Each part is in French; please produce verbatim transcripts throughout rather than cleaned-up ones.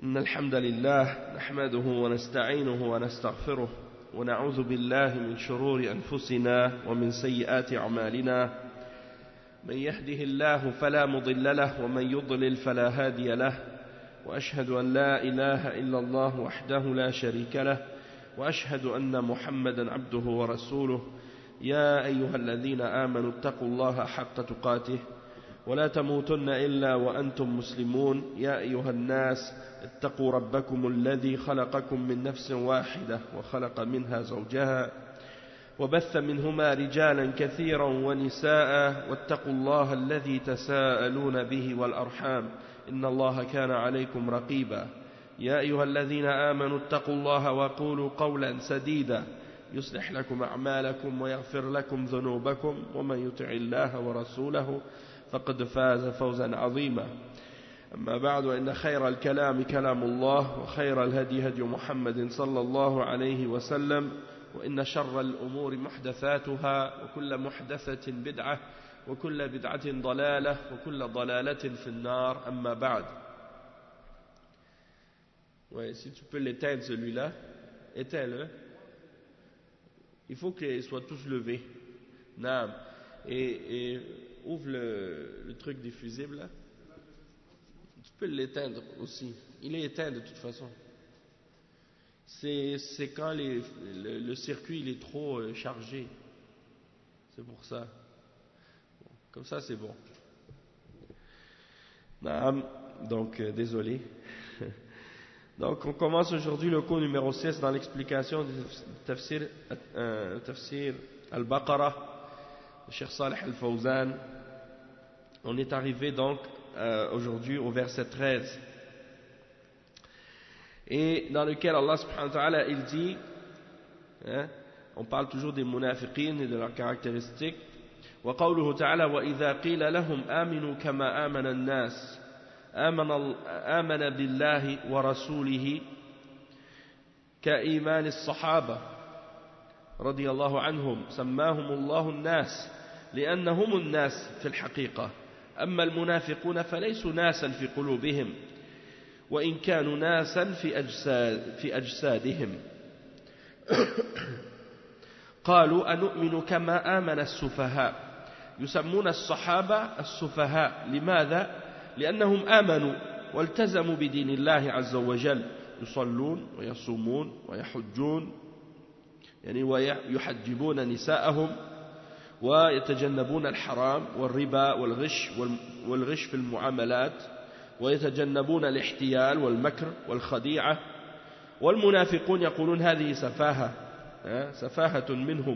إن الحمد لله نحمده ونستعينه ونستغفره ونعوذ بالله من شرور أنفسنا ومن سيئات أعمالنا من يهده الله فلا مضل له ومن يضلل فلا هادي له وأشهد أن لا إله إلا الله وحده لا شريك له وأشهد أن محمدا عبده ورسوله يا أيها الذين آمنوا اتقوا الله حق تقاته ولا تموتن إلا وأنتم مسلمون يا أيها الناس اتقوا ربكم الذي خلقكم من نفس واحدة وخلق منها زوجها وبث منهما رجالا كثيرا ونساء واتقوا الله الذي تساءلون به والأرحام إن الله كان عليكم رقيبا يا أيها الذين آمنوا اتقوا الله وقولوا قولا سديدا يصلح لكم أعمالكم ويغفر لكم ذنوبكم ومن يطع الله ورسوله فقد فاز فوزا عظيما أما بعد وإن خير الكلام كلام الله وخير الهدي هدي محمد صلى الله عليه وسلم وإن شر الأمور محدثاتها وكل محدثة بدعة وكل بدعة ضلالة وكل ضلالة في النار أما بعد. Ouais, si tu peux l'éteindre celui-là, éteins-le. Il faut qu'ils soient tous levés. Naam. Et, et ouvre le, le truc diffusible là. Tu peux l'éteindre aussi. Il est éteint de toute façon. C'est, c'est quand les, le, le circuit il est trop euh, chargé. C'est pour ça. Bon, comme ça c'est bon. Naam. Donc euh, désolé. Donc on commence aujourd'hui le cours numéro six dans l'explication du tafsir, euh, tafsir al-Baqarah, le Cheikh Salih al-Fawzan. On est arrivé donc euh, aujourd'hui au verset treize, et dans lequel Allah subhanahu wa ta'ala il dit, hein, on parle toujours des munafiqin et de leurs caractéristiques. Wa qawluhu ta'ala wa idha qila lahum aminu kama amana an-nas آمن, آمن بالله ورسوله كإيمان الصحابة رضي الله عنهم سماهم الله الناس لأنهم الناس في الحقيقة أما المنافقون فليسوا ناسا في قلوبهم وإن كانوا ناسا في, أجساد في أجسادهم قالوا أنؤمن كما آمن السفهاء يسمون الصحابة السفهاء لماذا؟ لأنهم آمنوا والتزموا بدين الله عز وجل يصلون ويصومون ويحجون يعني ويحجبون نساءهم ويتجنبون الحرام والربا والغش والغش في المعاملات ويتجنبون الاحتيال والمكر والخديعة والمنافقون يقولون هذه سفاهة سفاهة منهم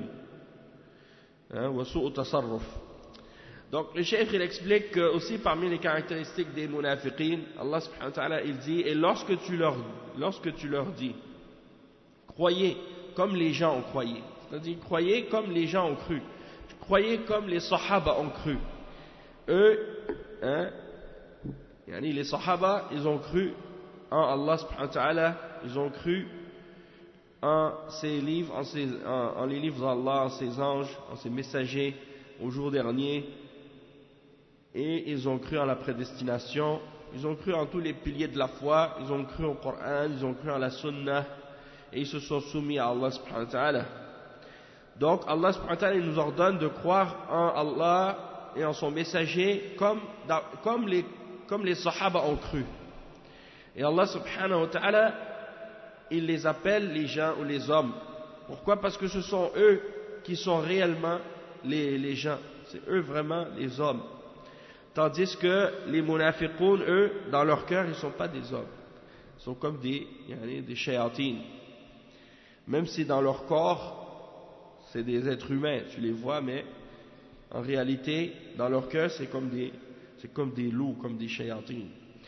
وسوء تصرف. Donc le cheikh il explique que aussi parmi les caractéristiques des munafiqin, Allah subhanahu wa ta'ala il dit, et lorsque tu leur, lorsque tu leur dis croyez comme les gens ont croyé, c'est-à-dire croyez comme les gens ont cru, croyez comme les sahaba ont cru, eux hein, les sahaba ils ont cru en Allah subhanahu wa ta'ala, ils ont cru en ses livres, en, ses, en, en les livres d'Allah, en ses anges, en ses messagers au jour dernier. Et ils ont cru en la prédestination, ils ont cru en tous les piliers de la foi, ils ont cru au Coran, ils ont cru en la Sunna, et ils se sont soumis à Allah subhanahu wa ta'ala. Donc Allah subhanahu wa ta'ala il nous ordonne de croire en Allah et en son messager comme, comme, les, comme les Sahaba ont cru. Et Allah subhanahu wa ta'ala il les appelle les gens ou les hommes. Pourquoi? Parce que ce sont eux qui sont réellement les, les gens, c'est eux vraiment les hommes. Tandis que les munafiqoun, eux, dans leur cœur, ils ne sont pas des hommes. Ils sont comme des, des shayatin. Même si dans leur corps, c'est des êtres humains, tu les vois, mais en réalité, dans leur cœur, c'est comme des, c'est comme des loups, comme des shayatin.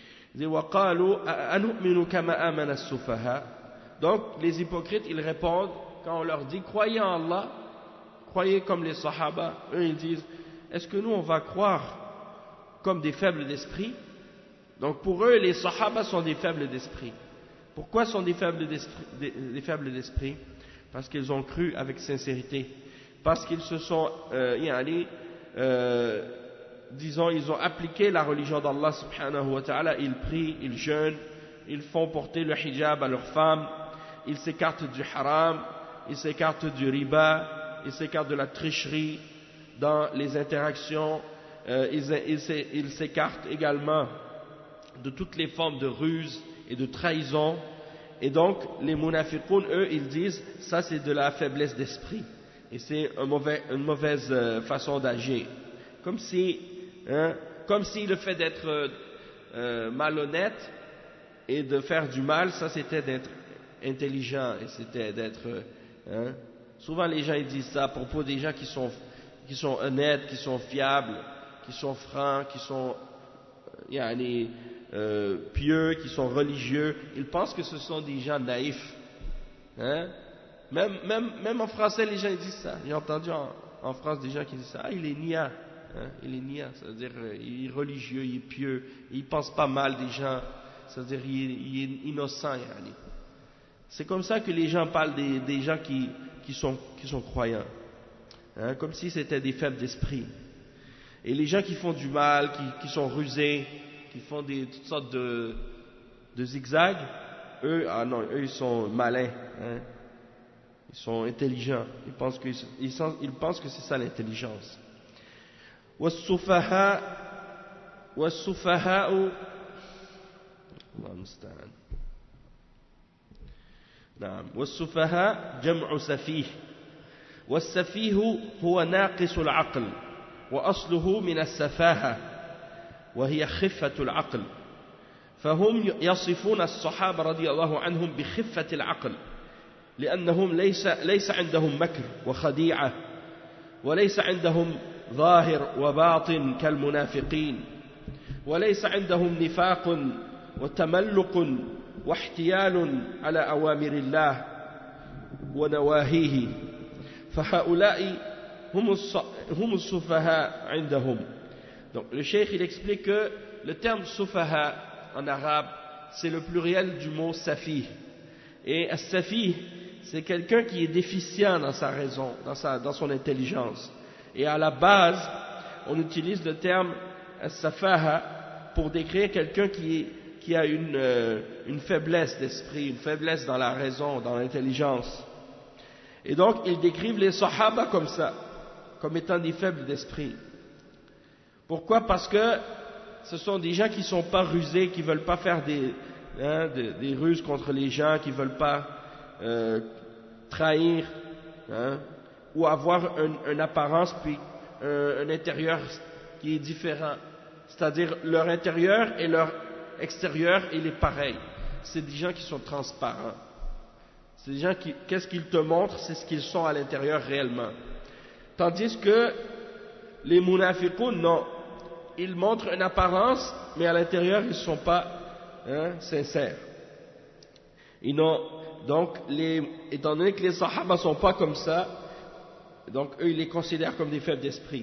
Donc, les hypocrites, ils répondent, quand on leur dit, croyez en Allah, croyez comme les sahaba, eux, ils disent, est-ce que nous, on va croire comme des faibles d'esprit? Donc pour eux les sahaba sont des faibles d'esprit. Pourquoi sont des faibles d'esprit, des, des faibles d'esprit? Parce qu'ils ont cru avec sincérité, parce qu'ils se sont euh, yani, euh, disons ils ont appliqué la religion d'Allah subhanahu wa ta'ala, ils prient, ils jeûnent ils font porter le hijab à leurs femmes, ils s'écartent du haram, ils s'écartent du riba, ils s'écartent de la tricherie dans les interactions, euh, ils, ils s'écartent également de toutes les formes de ruse et de trahison. Et donc les munafiqoun, eux, ils disent ça c'est de la faiblesse d'esprit et c'est un mauvais, une mauvaise euh, façon d'agir, comme si hein, comme si le fait d'être euh, euh, malhonnête et de faire du mal, ça c'était d'être intelligent et c'était d'être hein. Souvent les gens ils disent ça à propos des gens qui sont qui sont honnêtes, qui sont fiables, qui sont francs, qui sont yani, euh, pieux, qui sont religieux. Ils pensent que ce sont des gens naïfs. Hein? Même, même, même en français, les gens ils disent ça. J'ai entendu en, en France des gens qui disent ça. Ah, il est nia. Hein? Il est nia. C'est-à-dire, il est religieux, il est pieux, il pense pas mal des gens. C'est-à-dire, il est, il est innocent. Yani. C'est comme ça que les gens parlent des, des gens qui, qui, sont, qui sont croyants. Hein? Comme si c'était des faibles d'esprit. Et les gens qui font du mal, qui, qui sont rusés, qui font des, toutes sortes de, de zigzags, eux, ah non, eux ils sont malins, hein? Ils sont intelligents, ils pensent que, ils, sont, ils pensent que c'est ça l'intelligence. وَالسُّفَهَاءُ وَالسُّفَهَاءُ الله المستعان نعم والسفهاء جمع سفيه والسفيه هو ناقص العقل وأصله من السفاهة وهي خفة العقل فهم يصفون الصحابة رضي الله عنهم بخفة العقل لأنهم ليس, ليس عندهم مكر وخديعة وليس عندهم ظاهر وباطن كالمنافقين وليس عندهم نفاق وتملق واحتيال على أوامر الله ونواهيه فهؤلاء هم السفهاء عندهم. Donc le cheikh il explique que le terme sufaha en arabe c'est le pluriel du mot safi et as-safi c'est quelqu'un qui est déficient dans sa raison, dans, sa, dans son intelligence et à la base on utilise le terme as-safaha pour décrire quelqu'un qui, qui a une, euh, une faiblesse d'esprit, une faiblesse dans la raison, dans l'intelligence. Et donc ils décrivent les sahaba comme ça, comme étant des faibles d'esprit. Pourquoi? Parce que ce sont des gens qui ne sont pas rusés, qui ne veulent pas faire des, hein, des, des ruses contre les gens, qui ne veulent pas euh, trahir, hein, ou avoir un, une apparence puis un, un intérieur qui est différent. C'est-à-dire leur intérieur et leur extérieur, il est pareil. C'est des gens qui sont transparents. C'est des gens qui, qu'est-ce qu'ils te montrent, c'est ce qu'ils sont à l'intérieur réellement. Tandis que les munafiqoun, non. Ils montrent une apparence, mais à l'intérieur, ils ne sont pas hein, sincères. Ils n'ont, donc, les, étant donné que les sahaba ne sont pas comme ça, donc eux, ils les considèrent comme des faibles d'esprit.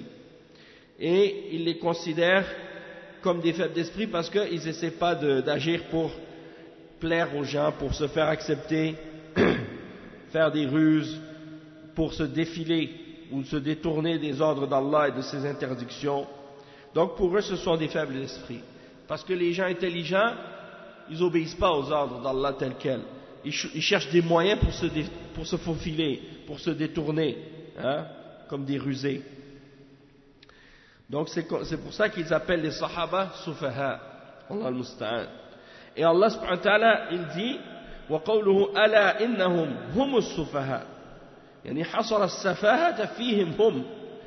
Et ils les considèrent comme des faibles d'esprit parce qu'ils n'essaient pas de, d'agir pour plaire aux gens, pour se faire accepter, faire des ruses, pour se défiler ou se détourner des ordres d'Allah et de ses interdictions. Donc pour eux, ce sont des faibles d'esprit. Parce que les gens intelligents, ils n'obéissent pas aux ordres d'Allah tels quels. Ils, ch ils cherchent des moyens pour se, dé pour se faufiler, pour se détourner, hein, comme des rusés. Donc c'est pour ça qu'ils appellent les sahaba sufaha. Allah al-musta'an. Et Allah subhanahu wa ta'ala, il dit وَقَوْلُهُ أَلَا إِنَّهُمْ هُمُ السُّفَهَاء يعني حصر السفاهة فيهم هم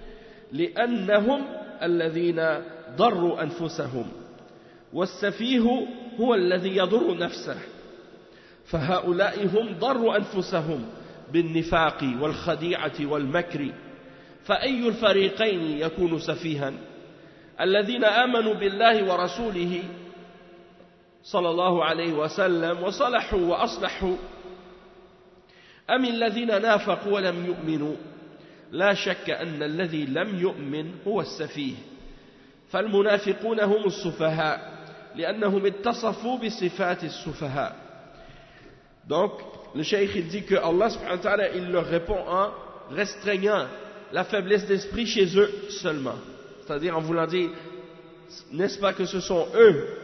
لأنهم الذين ضروا أنفسهم والسفيه هو الذي يضر نفسه فهؤلاء هم ضروا أنفسهم بالنفاق والخديعة والمكر فأي الفريقين يكون سفيها الذين آمنوا بالله ورسوله صلى الله عليه وسلم وصلحوا وأصلحوا أم الذين نافقوا ولم يؤمنوا لا شك أن الذي لم يؤمن هو السفيه فالمنافقون هم السفهاء لأنهم اتصفوا بصفات السفهاء. Donc le cheikh il dit que Allah subhanahu wa ta'ala il leur répond en restreignant la faiblesse d'esprit chez eux seulement, c'est-à-dire en voulant dire n'est-ce pas que ce sont eux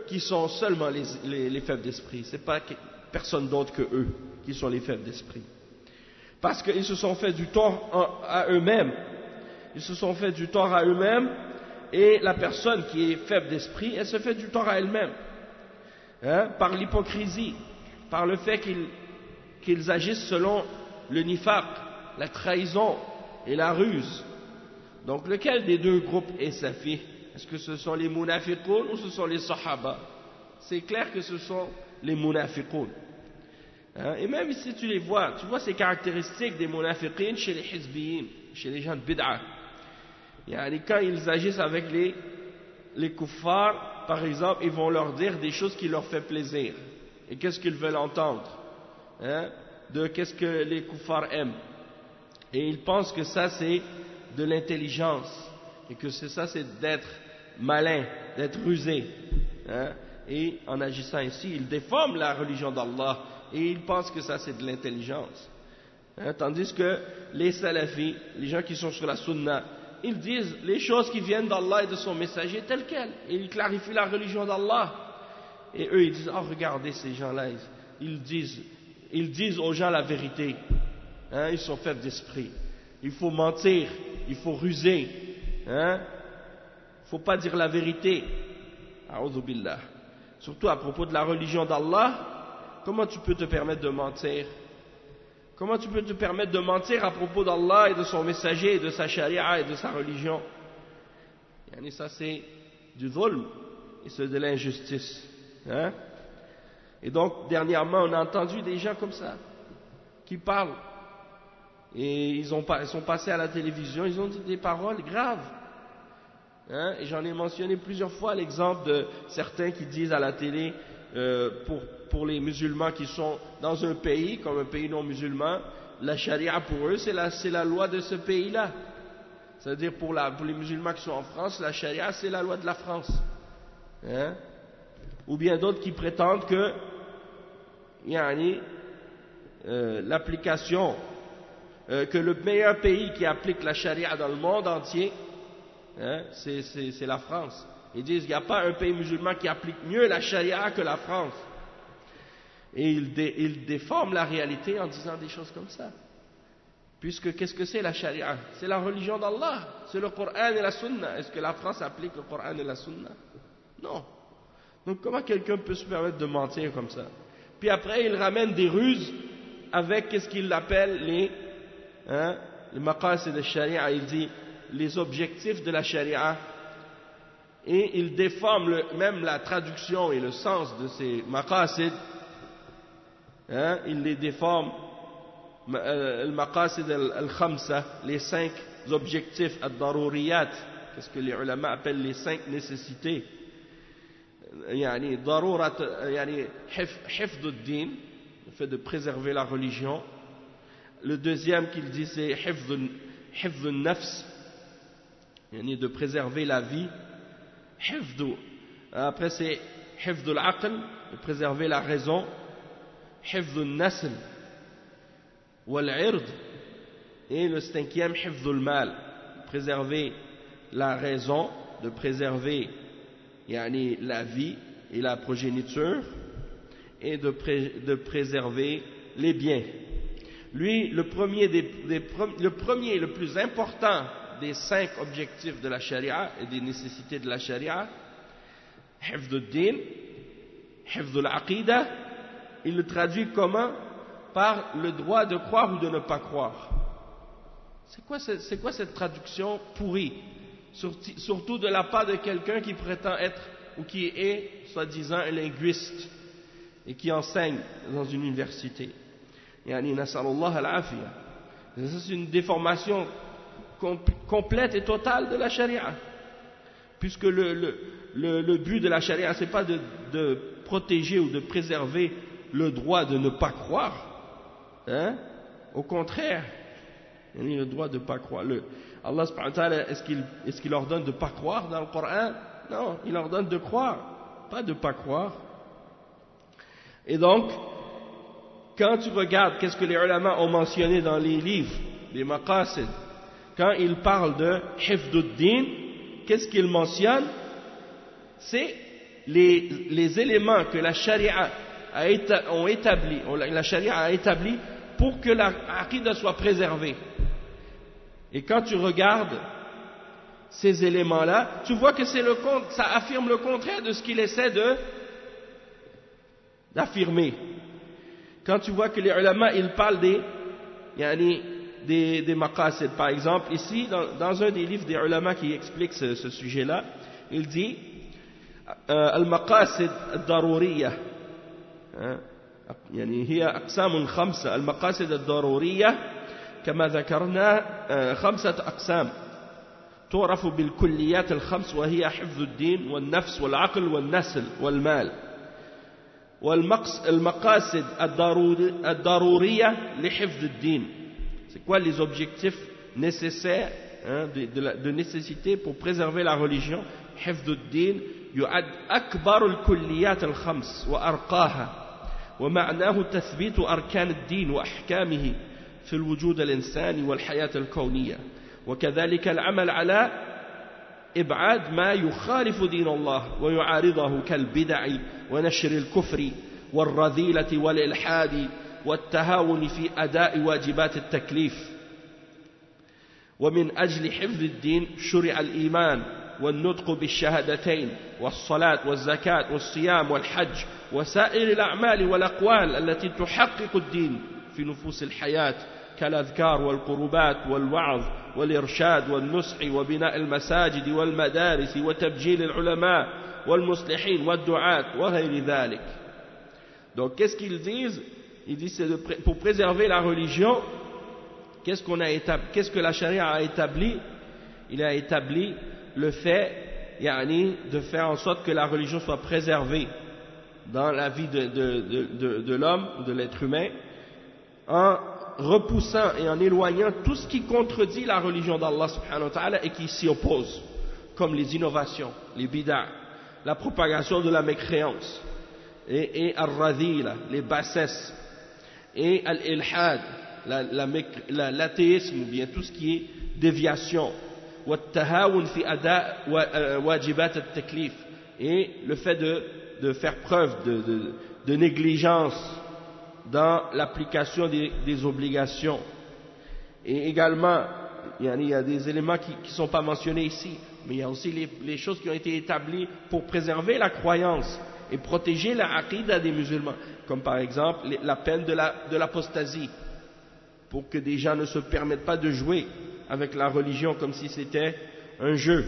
qui sont seulement les, les, les faibles d'esprit. Ce n'est pas personne d'autre que eux qui sont les faibles d'esprit. Parce qu'ils se sont fait du tort à eux-mêmes. Ils se sont fait du tort à eux-mêmes, et la personne qui est faible d'esprit, elle se fait du tort à elle-même. Hein, par l'hypocrisie, par le fait qu'ils, qu'ils agissent selon le nifaq, la trahison et la ruse. Donc lequel des deux groupes est safi? Est-ce que ce sont les munafiqoun ou ce sont les sahaba? C'est clair que ce sont les munafiqoun. Hein, et même si tu les vois, tu vois ces caractéristiques des munafiqin chez les hizbiyin, chez les gens de bid'a. Yani quand ils agissent avec les, les kuffars, par exemple, ils vont leur dire des choses qui leur font plaisir. Et qu'est-ce qu'ils veulent entendre, hein, de qu'est-ce que les kuffars aiment. Et ils pensent que ça c'est de l'intelligence, et que c'est ça c'est d'être malin, d'être rusé. Hein, et en agissant ainsi, ils déforment la religion d'Allah, et ils pensent que ça c'est de l'intelligence. Hein, tandis que les salafis, les gens qui sont sur la sunna, ils disent les choses qui viennent d'Allah et de son messager telles quelles, et ils clarifient la religion d'Allah. Et eux ils disent, oh regardez ces gens-là, ils disent, ils disent aux gens la vérité. Hein, ils sont faibles d'esprit. Il faut mentir, il faut ruser. Hein, il ne faut pas dire la vérité. A'udhu billah. Surtout à propos de la religion d'Allah, comment tu peux te permettre de mentir? Comment tu peux te permettre de mentir à propos d'Allah et de son messager et de sa charia et de sa religion? Et ça c'est du dhulm et c'est de l'injustice. Hein? Et donc dernièrement on a entendu des gens comme ça qui parlent et ils, ont, ils sont passés à la télévision, ils ont dit des paroles graves. Hein? Et j'en ai mentionné plusieurs fois l'exemple de certains qui disent à la télé euh, pour pour les musulmans qui sont dans un pays, comme un pays non musulman, la charia pour eux, c'est la, c'est la loi de ce pays-là. C'est-à-dire pour, la, pour les musulmans qui sont en France, la charia, c'est la loi de la France. Hein? Ou bien d'autres qui prétendent que yani, euh, l'application, euh, que le meilleur pays qui applique la charia dans le monde entier, hein, c'est, c'est, c'est la France. Ils disent qu'il n'y a pas un pays musulman qui applique mieux la charia que la France. Et ils, dé, ils déforment la réalité en disant des choses comme ça. Puisque qu'est-ce que c'est la charia? C'est la religion d'Allah, c'est le Coran et la Sunna. Est-ce que la France applique le Coran et la Sunna? Non. Donc comment quelqu'un peut se permettre de mentir comme ça? Puis après il ramène des ruses avec qu'est-ce qu'il appelle les, hein, les maqasid de charia. Il dit les objectifs de la charia. Et il déforme le, même la traduction et le sens de ces maqasid. Hein, il les déforme, al-maqasid al-khamsa, les cinq objectifs, ad-daruriyat, qu'est-ce que les ulama appellent les cinq nécessités. Yani, darurat, yani, hifd ad-din, le fait de préserver la religion. Le deuxième qu'il dit c'est hifd an-nafs, yani, de préserver la vie. Hifd, après c'est hifd al-aql, de préserver la raison. حفظ النسل والعرض, et le cinquième حفظ المال, préserver la raison, de préserver yani, la vie et la progéniture, et de, pré, de préserver les biens. Lui, le premier, des, des, le premier, le plus important des cinq objectifs de la charia et des nécessités de la charia, حفظ الدين, حفظ العقيدة, il le traduit comment? Par le droit de croire ou de ne pas croire. C'est quoi, c'est quoi cette traduction pourrie? Surtout de la part de quelqu'un qui prétend être ou qui est, soi-disant, un linguiste et qui enseigne dans une université. Yani nasallallahu al-afiya. C'est une déformation complète et totale de la charia. Puisque le, le, le, le but de la charia, c'est pas de, de protéger ou de préserver le droit de ne pas croire, hein? Au contraire, il y a le droit de ne pas croire. Le, Allah subhanahu wa ta'ala, est-ce qu'il, est-ce qu'il ordonne de ne pas croire dans le Coran? Non, il ordonne de croire, pas de ne pas croire. Et donc, quand tu regardes qu'est-ce que les ulama ont mentionné dans les livres, les maqasid, quand ils parlent de hifd ad-din, qu'est-ce qu'ils mentionnent? C'est les, les éléments que la charia a éta, ont établi, la charia a établi pour que la aqidah soit préservée. Et quand tu regardes ces éléments-là, tu vois que c'est le, ça affirme le contraire de ce qu'il essaie de, d'affirmer. Quand tu vois que les ulama, ils parlent des, yani, des, des maqasid, par exemple, ici, dans, dans un des livres des ulama qui explique ce, ce sujet-là, il dit al-maqasid al-daruriyah, يعني هي أقسام خمسة المقاصد الضرورية كما ذكرنا خمسة أقسام تعرف بالكليات الخمس وهي حفظ الدين والنفس والعقل والنسل والمال والمقاصد الضرورية لحفظ الدين. C'est quoi les objectifs nécessaires, hein, de, de, de nécessité pour préserver la religion? حفظ الدين يعد أكبر الكليات الخمس وأرقاها ومعناه تثبيت أركان الدين وأحكامه في الوجود الإنساني والحياة الكونية وكذلك العمل على إبعاد ما يخالف دين الله ويعارضه كالبدع ونشر الكفر والرذيلة والإلحاد والتهاون في أداء واجبات التكليف. ومن أجل حفظ الدين شرع الإيمان والنطق بالشهادتين والصلاة والزكاة والصيام والحج وسائر الأعمال والأقوال التي تحقق الدين في نفوس الحياة كالأذكار والقربات والوعظ والإرشاد والنصح وبناء المساجد والمدارس وتبجيل العلماء والمصلحين والدعاة وغير ذلك. Donc qu'est-ce qu'ils disent? Ils disent c'est de, pour préserver la religion, qu'est-ce qu'on a établi, qu'est-ce que la charia a établi? Il a établi le fait, yani, de faire en sorte que la religion soit préservée dans la vie de, de, de, de, de l'homme, de l'être humain, en repoussant et en éloignant tout ce qui contredit la religion d'Allah subhanahu wa ta'ala et qui s'y oppose, comme les innovations, les bid'a, la propagation de la mécréance, et, et al-radhila, les bassesses, et al-ilhad, l'athéisme, ou bien tout ce qui est déviation, والتهاون في أداء واجبات التكليف, et le fait de, de faire preuve de, de, de négligence dans l'application des, des obligations. Et également, il y a, il y a des éléments qui ne sont pas mentionnés ici, mais il y a aussi les, les choses qui ont été établies pour préserver la croyance et protéger la aqidah des musulmans, comme par exemple la peine de la, de l'apostasie, pour que des gens ne se permettent pas de jouer avec la religion comme si c'était un jeu.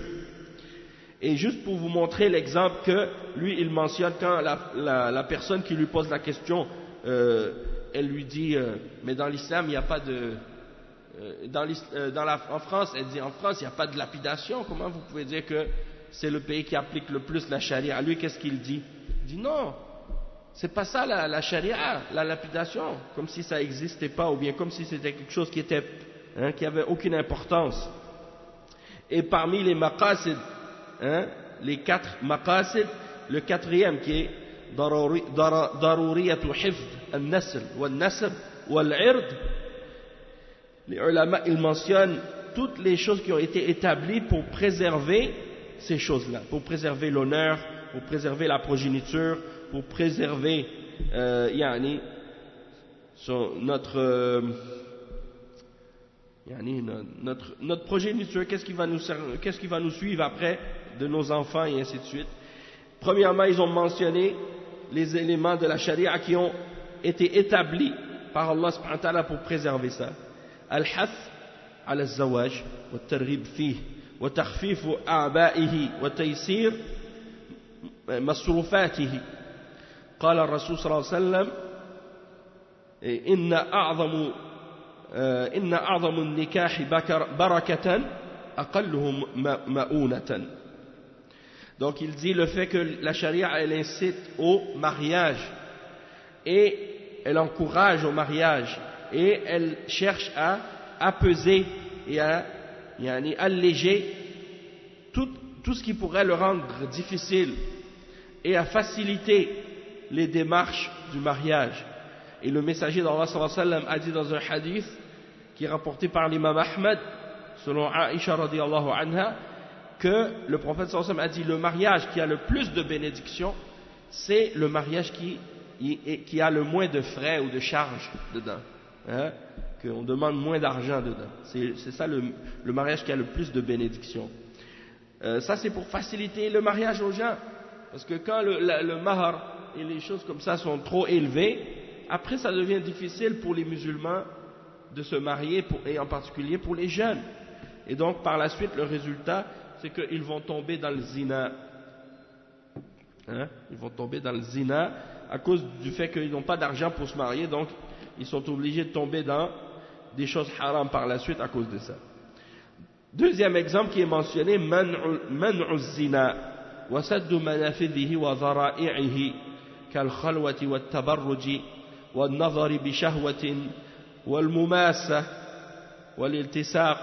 Et juste pour vous montrer l'exemple que lui il mentionne quand la, la, la personne qui lui pose la question, euh, elle lui dit euh, mais dans l'islam il n'y a pas de euh, dans, euh, dans la, en France, elle dit en France il n'y a pas de lapidation, comment vous pouvez dire que c'est le pays qui applique le plus la charia? Lui qu'est-ce qu'il dit? Il dit non, c'est pas ça la, la charia, la lapidation, comme si ça n'existait pas, ou bien comme si c'était quelque chose qui était, hein, qui avait aucune importance. Et parmi les maqasid, hein, les quatre maqasid, le quatrième qui est daruriyatu hifd al-nasl wal-nasab wal-ird, les ulama ils mentionnent toutes les choses qui ont été établies pour préserver ces choses-là, pour préserver l'honneur, pour préserver la progéniture, pour préserver euh, yani, son, notre, euh, yani, notre, notre progéniture, qu'est-ce qui va nous, qu'est-ce qui va nous suivre après de nos enfants et ainsi de suite. Premièrement, ils ont mentionné les éléments de la charia qui ont été établis par Allah subhanahu wa ta'ala pour préserver ça. Al-hath ala al-zawaj wa al-targhib fih wa takhfif a'ba'ihi wa taysir masrufatihi. قال الرسول صلى الله عليه وسلم إن أعظم إن أعظم النكاح بركة أقله مؤونة. Donc il dit le fait que la charia elle incite au mariage et elle encourage au mariage et elle cherche à apaiser et à yani, alléger tout, tout ce qui pourrait le rendre difficile et à faciliter les démarches du mariage. Et le messager d'Allah sallallahu alayhi wa sallam a dit dans un hadith qui est rapporté par l'imam Ahmad selon Aïcha radiallahu anha que le prophète sallallahu alayhi wa sallam a dit le mariage qui a le plus de bénédictions, c'est le mariage qui, qui a le moins de frais ou de charges dedans, hein, qu'on demande moins d'argent dedans. C'est ça le, le mariage qui a le plus de bénédictions. Euh, ça c'est pour faciliter le mariage aux gens, parce que quand le, la, le mahar et les choses comme ça sont trop élevées, après ça devient difficile pour les musulmans de se marier, pour, et en particulier pour les jeunes. Et donc par la suite le résultat c'est qu'ils vont tomber dans le zina. Hein? Ils vont tomber dans le zina à cause du fait qu'ils n'ont pas d'argent pour se marier, donc ils sont obligés de tomber dans des choses haram par la suite à cause de ça. Deuxième exemple qui est mentionné, man'u zina wa saddu manafidhihi wa dhara'ihi kal khalwati wat tabarruji wal nadhari bi shahwatin wal mumassa wal iltisaq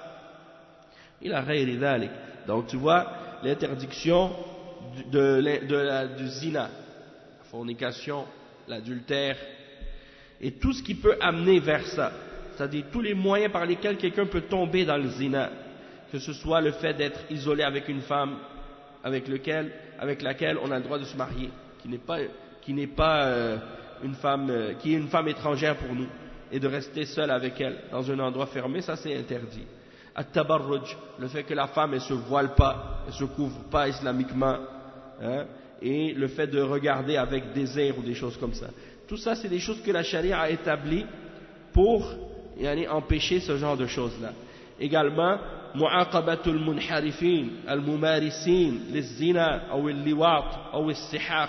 ila ghayri dhalik. Donc tu vois l'interdiction de, de, de la, du zina, la fornication, l'adultère et tout ce qui peut amener vers ça, c'est-à-dire tous les moyens par lesquels quelqu'un peut tomber dans le zina, que ce soit le fait d'être isolé avec une femme avec, lequel, avec laquelle on a le droit de se marier, qui n'est pas, qui n'est pas euh, une femme, euh, qui est une femme étrangère pour nous, et de rester seul avec elle dans un endroit fermé, ça c'est interdit. At-tabarruj, le fait que la femme ne se voile pas, ne se couvre pas islamiquement, hein, et le fait de regarder avec désir ou des choses comme ça. Tout ça, c'est des choses que la charia a établies pour yani, empêcher ce genre de choses-là. Également, mu'aqabatul munharifin, al-mumarisin, les zina, ou les liwat, ou les sihaq.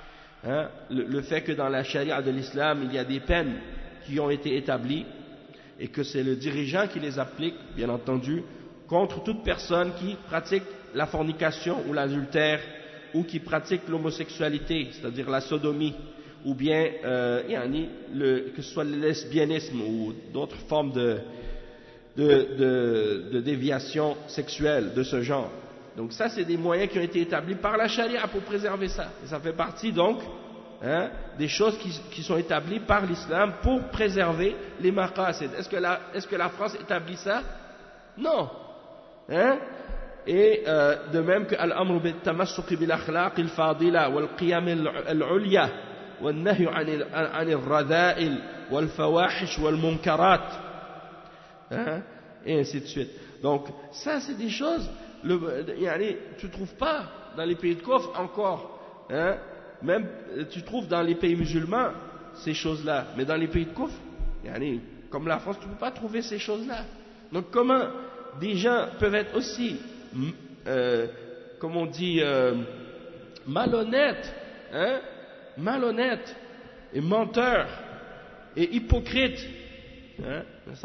Le fait que dans la charia de l'islam, il y a des peines qui ont été établies, et que c'est le dirigeant qui les applique, bien entendu, contre toute personne qui pratique la fornication ou l'adultère, ou qui pratique l'homosexualité, c'est-à-dire la sodomie, ou bien euh, yani, le, que ce soit le lesbianisme ou d'autres formes de, de, de, de déviation sexuelle de ce genre. Donc ça, c'est des moyens qui ont été établis par la charia pour préserver ça. Et ça fait partie donc Hein, des choses qui, qui sont établies par l'islam pour préserver les maqasid. Est-ce que la, est-ce que la France établit ça? Non. Hein? Et euh, de même que al-amru bit-tamassuq bil-akhlaq al-fadila wal-qiyam al-ulya wal-nahy 'an al-radha'il wal-fawahish wal-munkarat, hein? Et ainsi de suite. Donc ça c'est des choses, le, yani, tu ne trouves pas dans les pays de Kufr encore, hein? Même tu trouves dans les pays musulmans ces choses-là, mais dans les pays de Kufr, yani, comme la France, tu ne peux pas trouver ces choses-là. Donc comment des gens peuvent être aussi, euh, comme on dit, euh, malhonnêtes, hein, malhonnêtes et menteurs et hypocrites, hein,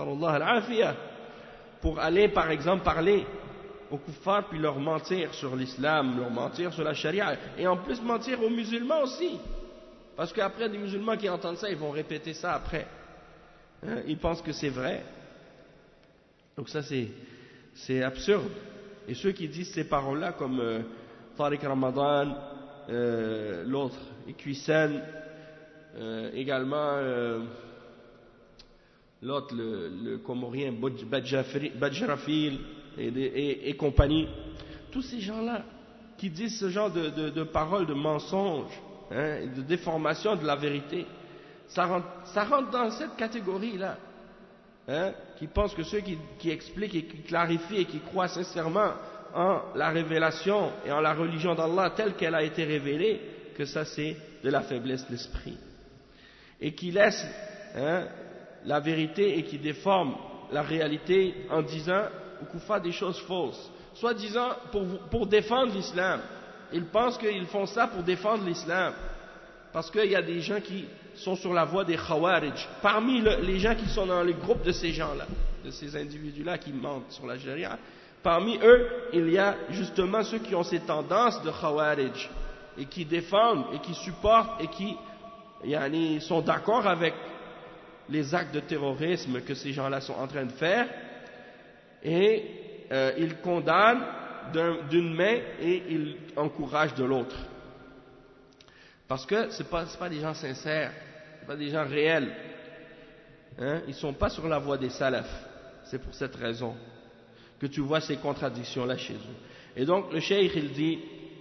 pour aller par exemple parler aux kuffars puis leur mentir sur l'islam, leur mentir sur la charia, et en plus mentir aux musulmans aussi, parce qu'après des musulmans qui entendent ça, ils vont répéter ça après, hein, ils pensent que c'est vrai. Donc ça c'est c'est absurde. Et ceux qui disent ces paroles-là, comme euh, Tariq Ramadan, euh, l'autre, Iqwisen, euh, également euh, l'autre, le, le Comorien Badjrafil, Et, et, et compagnie, tous ces gens-là qui disent ce genre de, de, de paroles, de mensonges, hein, de déformation de la vérité, ça rentre, ça rentre dans cette catégorie-là, hein, qui pensent que ceux qui, qui expliquent et qui clarifient et qui croient sincèrement en la révélation et en la religion d'Allah telle qu'elle a été révélée, que ça c'est de la faiblesse d'esprit, et qui laissent hein, la vérité et qui déforment la réalité en disant ou kuffar des choses fausses, soi-disant pour, pour défendre l'islam. Ils pensent qu'ils font ça pour défendre l'islam, parce qu'il y a des gens qui sont sur la voie des khawarij. Parmi le, les gens qui sont dans le groupe de ces gens-là, de ces individus-là qui mentent sur la charia, parmi eux, il y a justement ceux qui ont ces tendances de khawarij, et qui défendent, et qui supportent, et qui yani, sont d'accord avec les actes de terrorisme que ces gens-là sont en train de faire, et euh, ils condamnent d'une main et ils encouragent de l'autre. Parce que ce n'est pas, pas des gens sincères, ce n'est pas des gens réels. Hein? Ils ne sont pas sur la voie des salafs. C'est pour cette raison que tu vois ces contradictions-là chez eux. Et donc le cheikh il dit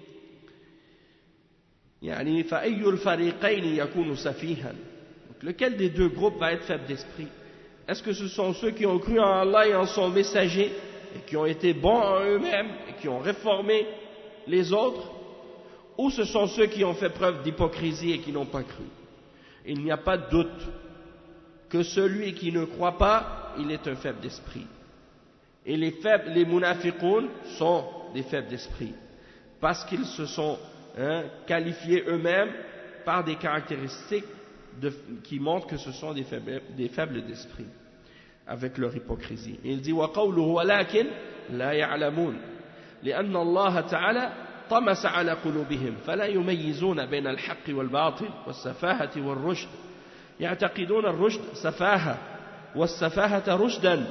يعني فأي الفريقين يكون سفيها. Lequel des deux groupes va être faible d'esprit? Est-ce que ce sont ceux qui ont cru en Allah et en son messager et qui ont été bons en eux-mêmes et qui ont réformé les autres, ou ce sont ceux qui ont fait preuve d'hypocrisie et qui n'ont pas cru? Il n'y a pas de doute que celui qui ne croit pas, il est un faible d'esprit. Et les faibles, les munafiqoun sont des faibles d'esprit parce qu'ils se sont hein, qualifiés eux-mêmes par des caractéristiques de, qui montrent que ce sont des faibles, des faibles d'esprit avec leur hypocrisie. Et il dit وَقَوْلُهُ وَلَكِنْ لَا يَعْلَمُونَ لِأَنَّ اللَّهَ تَعَالَى طمس على قلوبهم فلا يميزون بين الحق والباطل والسفاهة والرشد يعتقدون الرشد سفاهة والسفاهة رشدا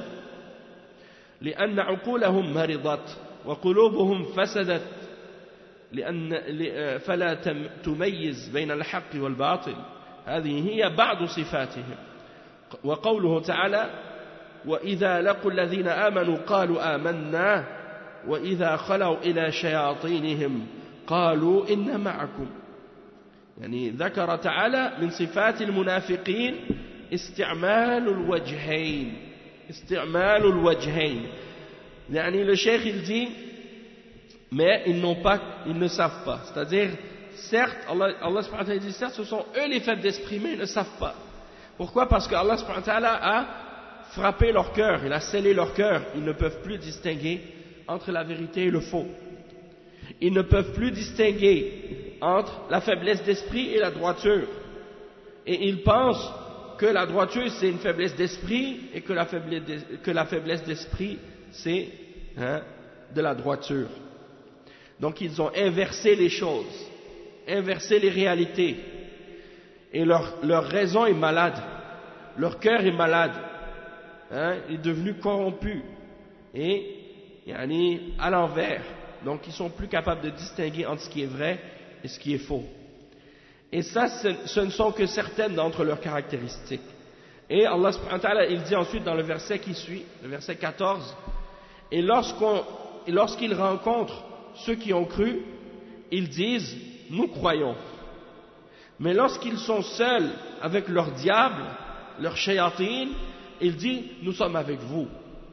لأن عقولهم مرضت وقلوبهم فسدت لأن فلا تميز بين الحق والباطل هذه هي بعض صفاتهم. وقوله تعالى وإذا لقوا الذين آمنوا قالوا آمنا وإذا خلوا إلى شياطينهم قالوا إن معكم. يعني ذكر تعالى من صفات المنافقين استعمال الوجهين استعمال الوجهين. يعني le cheikh il dit mais ils n'ont pas, ils ne savent pas, c'est-à-dire certes Allah, Allah subhanahu wa ta'ala dit certes ce sont eux les faibles d'esprit mais ils ne savent pas. Pourquoi? Parce que Allah subhanahu wa ta'ala a frappé leur cœur, il a scellé leur cœur, ils ne peuvent plus distinguer entre la vérité et le faux. Ils ne peuvent plus distinguer entre la faiblesse d'esprit et la droiture. Et ils pensent que la droiture c'est une faiblesse d'esprit et que la faiblesse, que la faiblesse d'esprit c'est hein, de la droiture. Donc ils ont inversé les choses, inversé les réalités. Et leur, leur raison est malade, leur cœur est malade, hein, il est devenu corrompu et yani, à l'envers. Donc ils sont plus capables de distinguer entre ce qui est vrai et ce qui est faux. Et ça, ce, ce ne sont que certaines d'entre leurs caractéristiques. Et Allah subhanahu wa ta'ala, il dit ensuite dans le verset qui suit, le verset quatorze, et lorsqu'on, lorsqu'ils rencontrent ceux qui ont cru, ils disent, nous croyons. Mais lorsqu'ils sont seuls avec leur diable, leur shayatin, ils disent, nous sommes avec vous.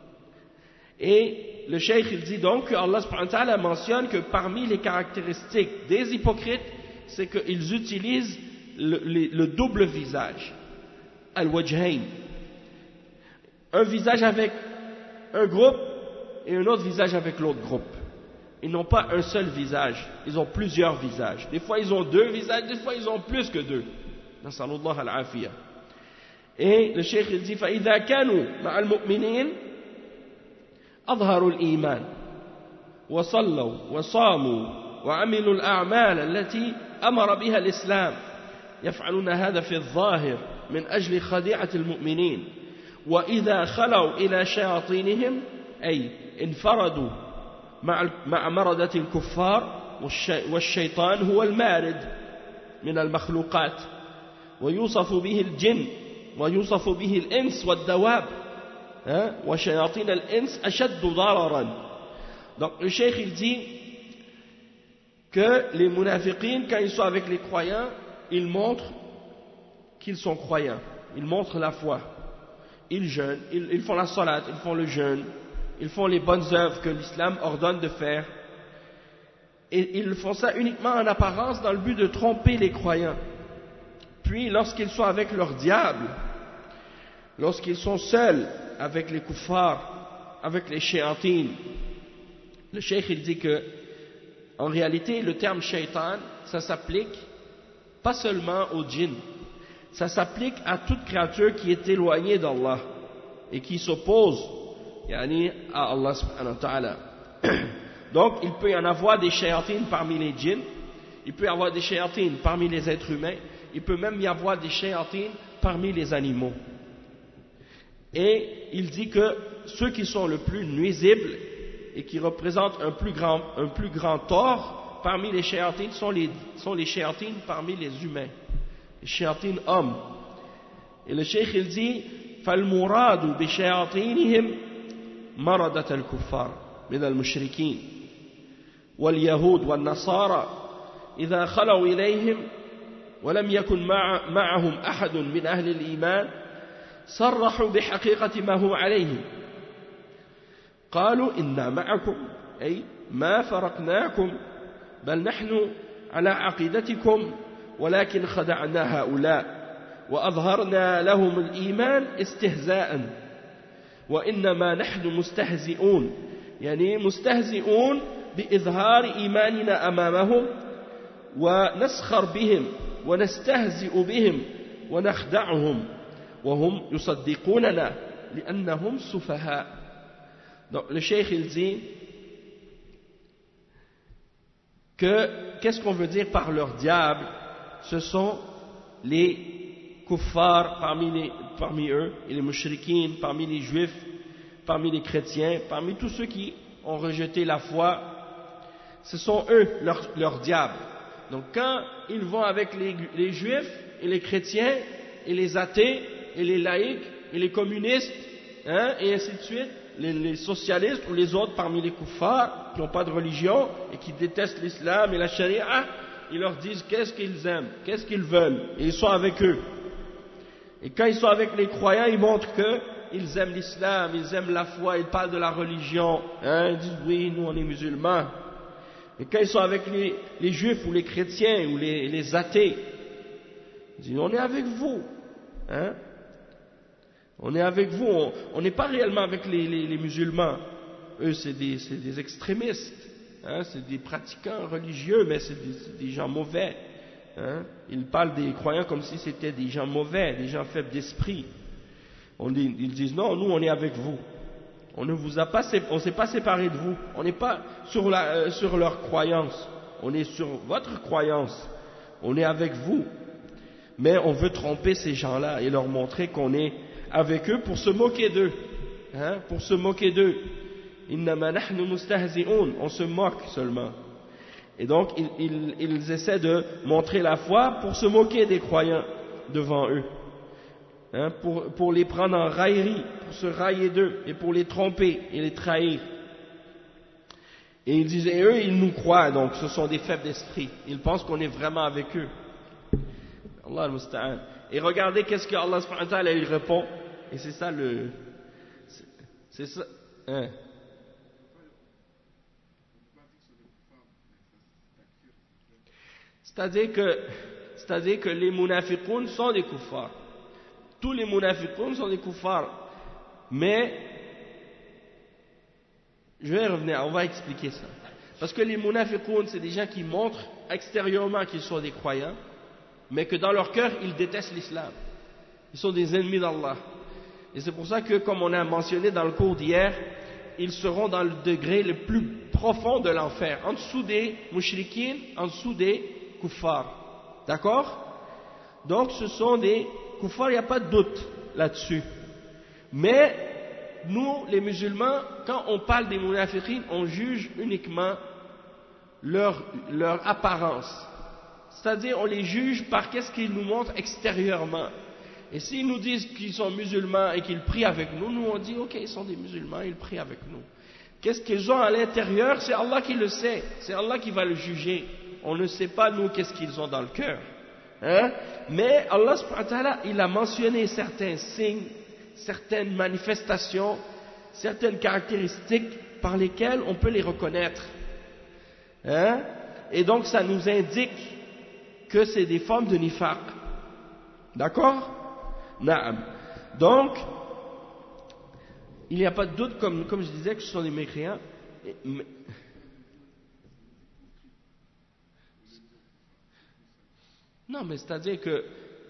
Et le cheikh il dit donc que Allah subhanahu wa ta'ala mentionne que parmi les caractéristiques des hypocrites, c'est qu'ils utilisent le, le, le double visage, al-wajhain, un visage avec un groupe et un autre visage avec l'autre groupe. Ils n'ont pas un seul visage, ils ont plusieurs visages. Des fois ils ont deux visages, des fois ils ont plus que deux. Nasallallahu al-afiyah. Et le cheikh il dit فَإِذَا كَانُوا مَعَ الْمُؤْمِنِينَ أظهروا الإيمان وصلوا وصاموا وعملوا الأعمال التي أمر بها الإسلام يفعلون هذا في الظاهر من أجل خديعة المؤمنين وإذا خلوا إلى شياطينهم أي انفردوا مع مع مردة الكفار والشيطان هو المارد من المخلوقات ويوصف به الجن ويوصف به الإنس والدواب وشياطين الإنس أشد ضررا. Donc le cheikh il dit que les munafiqines quand ils sont avec les croyants ils montrent qu'ils sont croyants, ils montrent la foi, ils jeûnent, ils, ils font la salat, ils font le jeûne, ils font les bonnes œuvres que l'islam ordonne de faire et ils font ça uniquement en apparence dans le but de tromper les croyants. Puis lorsqu'ils sont avec leur diable, lorsqu'ils sont seuls avec les kuffars, avec les shayatines, le cheikh il dit que en réalité le terme shaitan ça s'applique pas seulement aux djinns, ça s'applique à toute créature qui est éloignée d'Allah et qui s'oppose yani, à Allah subhanahu wa ta'ala. Donc il peut y en avoir des shayatines parmi les djinns, il peut y avoir des shayatines parmi les êtres humains, il peut même y avoir des shayatines parmi les animaux. Et il dit que ceux qui sont le plus nuisibles et qui représentent un plus grand, un plus grand tort parmi les shayatines sont les, sont les shayatines parmi les humains, les shayatines hommes. Et le cheikh il dit فَالْمُرَادُ بِشَيَاطِينِهِمْ مَرَدَةَ الْكُفَّارِ مِنَ الْمُشْرِكِينَ واليهود والنصارى إذا خلوا إليهم ولم يكن مع معهم أحد من أهل الإيمان صرحوا بحقيقة ما هم عليه قالوا إنا معكم أي ما فرقناكم بل نحن على عقيدتكم ولكن خدعنا هؤلاء وأظهرنا لهم الإيمان استهزاء وإنما نحن مستهزئون يعني مستهزئون بإظهار إيماننا أمامهم ونسخر بهم ونستهزئ بهم ونخدعهم وهم يصدقوننا لأنهم سفهاء. Donc le cheikh il dit que qu'est-ce qu'on veut dire par leur diable? Ce sont les kuffars parmi, les, parmi eux et les mushrikines parmi les juifs, parmi les chrétiens, parmi tous ceux qui ont rejeté la foi. Ce sont eux leur, leur diable. Donc quand ils vont avec les, les juifs et les chrétiens et les athées et les laïcs et les communistes hein, et ainsi de suite, les, les socialistes ou les autres parmi les kuffars qui n'ont pas de religion et qui détestent l'islam et la charia, ils leur disent qu'est-ce qu'ils aiment, qu'est-ce qu'ils veulent et ils sont avec eux. Et quand ils sont avec les croyants, ils montrent qu'ils aiment l'islam, ils aiment la foi, ils parlent de la religion, hein, ils disent oui, nous on est musulmans. Et quand ils sont avec les, les juifs ou les chrétiens ou les, les athées, ils disent on est avec vous, hein, on est avec vous, on n'est pas réellement avec les, les, les musulmans. Eux c'est des, des extrémistes, hein, c'est des pratiquants religieux, mais c'est des, des gens mauvais. Hein. Ils parlent des croyants comme si c'était des gens mauvais, des gens faibles d'esprit. On dit, ils disent non, nous on est avec vous. On ne vous a pas, on s'est pas séparé de vous. On n'est pas sur, la, euh, sur leur croyance. On est sur votre croyance. On est avec vous. Mais on veut tromper ces gens-là et leur montrer qu'on est avec eux pour se moquer d'eux. Hein, pour se moquer d'eux. Innama nahnu mustahzi'un. On se moque seulement. Et donc ils, ils, ils essaient de montrer la foi pour se moquer des croyants devant eux. Hein, pour, pour les prendre en raillerie, pour se railler d'eux et pour les tromper et les trahir. Et ils disaient, eux, ils nous croient, donc ce sont des faibles d'esprit. Ils pensent qu'on est vraiment avec eux. Allah al-Musta'an. Et regardez qu'est-ce que Allah subhanahu wa ta'ala il répond. Et c'est ça le... C'est, c'est ça... Hein. C'est-à-dire que, c'est-à-dire que les munafiqoun sont des kuffars. Tous les munafiqoun sont des kuffars. Mais, je vais revenir, on va expliquer ça. Parce que les munafiqoun, c'est des gens qui montrent extérieurement qu'ils sont des croyants, mais que dans leur cœur, ils détestent l'islam. Ils sont des ennemis d'Allah. Et c'est pour ça que, comme on a mentionné dans le cours d'hier, ils seront dans le degré le plus profond de l'enfer, en dessous des mushrikines, en dessous des kuffars. D'accord? Donc ce sont des kuffars, il n'y a pas de doute là-dessus. Mais nous, les musulmans, quand on parle des munafiqines, on juge uniquement leur, leur apparence. C'est-à-dire, on les juge par qu'est-ce qu'ils nous montrent extérieurement. Et s'ils nous disent qu'ils sont musulmans et qu'ils prient avec nous, nous on dit, ok, ils sont des musulmans, ils prient avec nous. Qu'est-ce qu'ils ont à l'intérieur? C'est Allah qui le sait. C'est Allah qui va le juger. On ne sait pas, nous, qu'est-ce qu'ils ont dans le cœur. Hein? Mais Allah subhanahu wa ta'ala, il a mentionné certains signes, certaines manifestations, certaines caractéristiques par lesquelles on peut les reconnaître. Hein? Et donc ça nous indique que c'est des formes de nifaq. D'accord? Naam. Donc, il n'y a pas de doute, comme, comme je disais, que ce sont des mécréants. Mais, non, mais c'est-à-dire que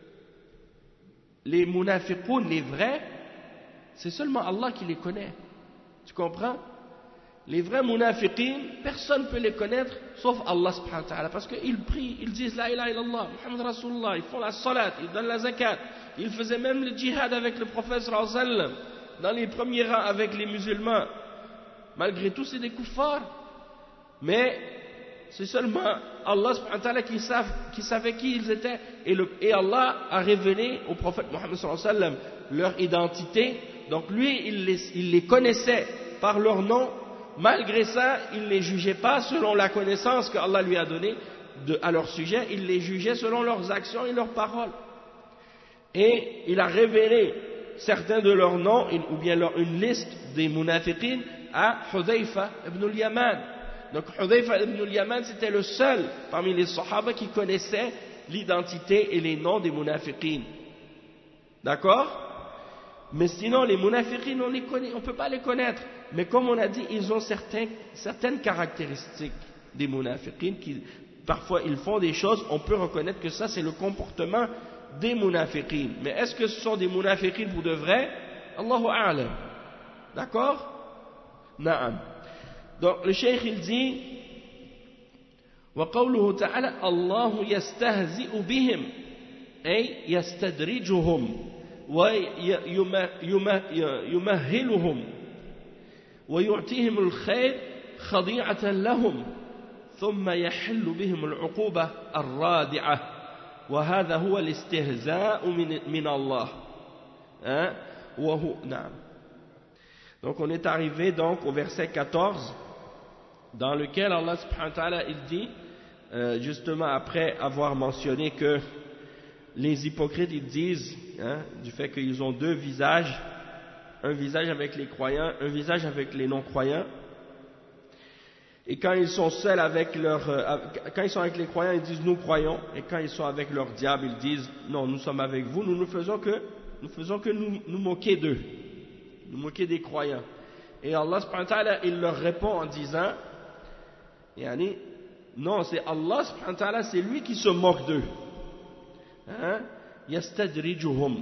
les munafiqoun, les vrais, c'est seulement Allah qui les connaît. Tu comprends? Les vrais munafiqin, personne ne peut les connaître sauf Allah subhanahu wa ta'ala. Parce qu'ils prient, ils disent la ilaha illallah, Muhammad Rasulullah, ils font la salat, ils donnent la zakat, ils faisaient même le djihad avec le prophète sallallahu alayhi wa sallam, dans les premiers rangs avec les musulmans. Malgré tout, c'est des kuffars. Mais c'est seulement Allah subhanahu wa ta'ala qui, qui savait qui ils étaient. Et, le, et Allah a révélé au prophète Muhammad sallallahu alayhi wa sallam leur identité. Donc lui, il les, il les connaissait par leur nom, malgré ça, il ne les jugeait pas selon la connaissance que Allah lui a donnée de, à leur sujet, il les jugeait selon leurs actions et leurs paroles. Et il a révélé certains de leurs noms, ou bien leur, une liste des munafiqin à Hudhayfa ibn al-Yaman. Donc Hudhayfa ibn al-Yaman, c'était le seul parmi les sahaba qui connaissait l'identité et les noms des munafiqin. D'accord? Mais sinon, les munafiqin, on ne peut pas les connaître. Mais comme on a dit, ils ont certains, certaines caractéristiques des munafiqin qui, parfois, ils font des choses, on peut reconnaître que ça, c'est le comportement des munafiqin. Mais est-ce que ce sont des munafiqin pour de vrai? Allahu a'lam. D'accord? Na'am. Donc, le cheikh, il dit, وقوله تعالى الله يستهزئ بهم أي يستدرجهم ويمهلهم ويعطيهم الخير خضيعة لهم ثم يحل بهم العقوبة الرادعة وهذا هو الاستهزاء من, من الله hein? وهو نعم. Donc on est arrivé donc au verset quatorze dans lequel Allah subhanahu wa ta'ala il dit euh, justement après avoir mentionné que les hypocrites ils disent hein, du fait qu'ils ont deux visages, un visage avec les croyants, un visage avec les non-croyants, et quand ils sont seuls avec leur, euh, quand ils sont avec les croyants ils disent nous croyons, et quand ils sont avec leur diable ils disent non nous sommes avec vous, nous ne faisons que nous faisons que nous, nous moquer d'eux, nous moquer des croyants. Et Allah subhanahu wa ta'ala il leur répond en disant yani, non c'est Allah subhanahu wa ta'ala c'est lui qui se moque d'eux. Hein? Yastadrijuhum.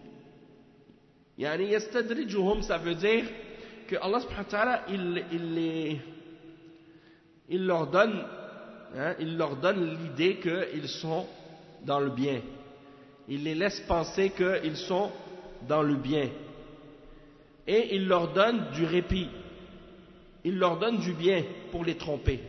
Yani yastadrijuhum, ça veut dire que Allah subhanahu wa ta'ala il, il, les, il leur donne hein, il leur donne l'idée qu'ils sont dans le bien. Il les laisse penser qu'ils sont dans le bien. Et il leur donne du répit. Il leur donne du bien pour les tromper.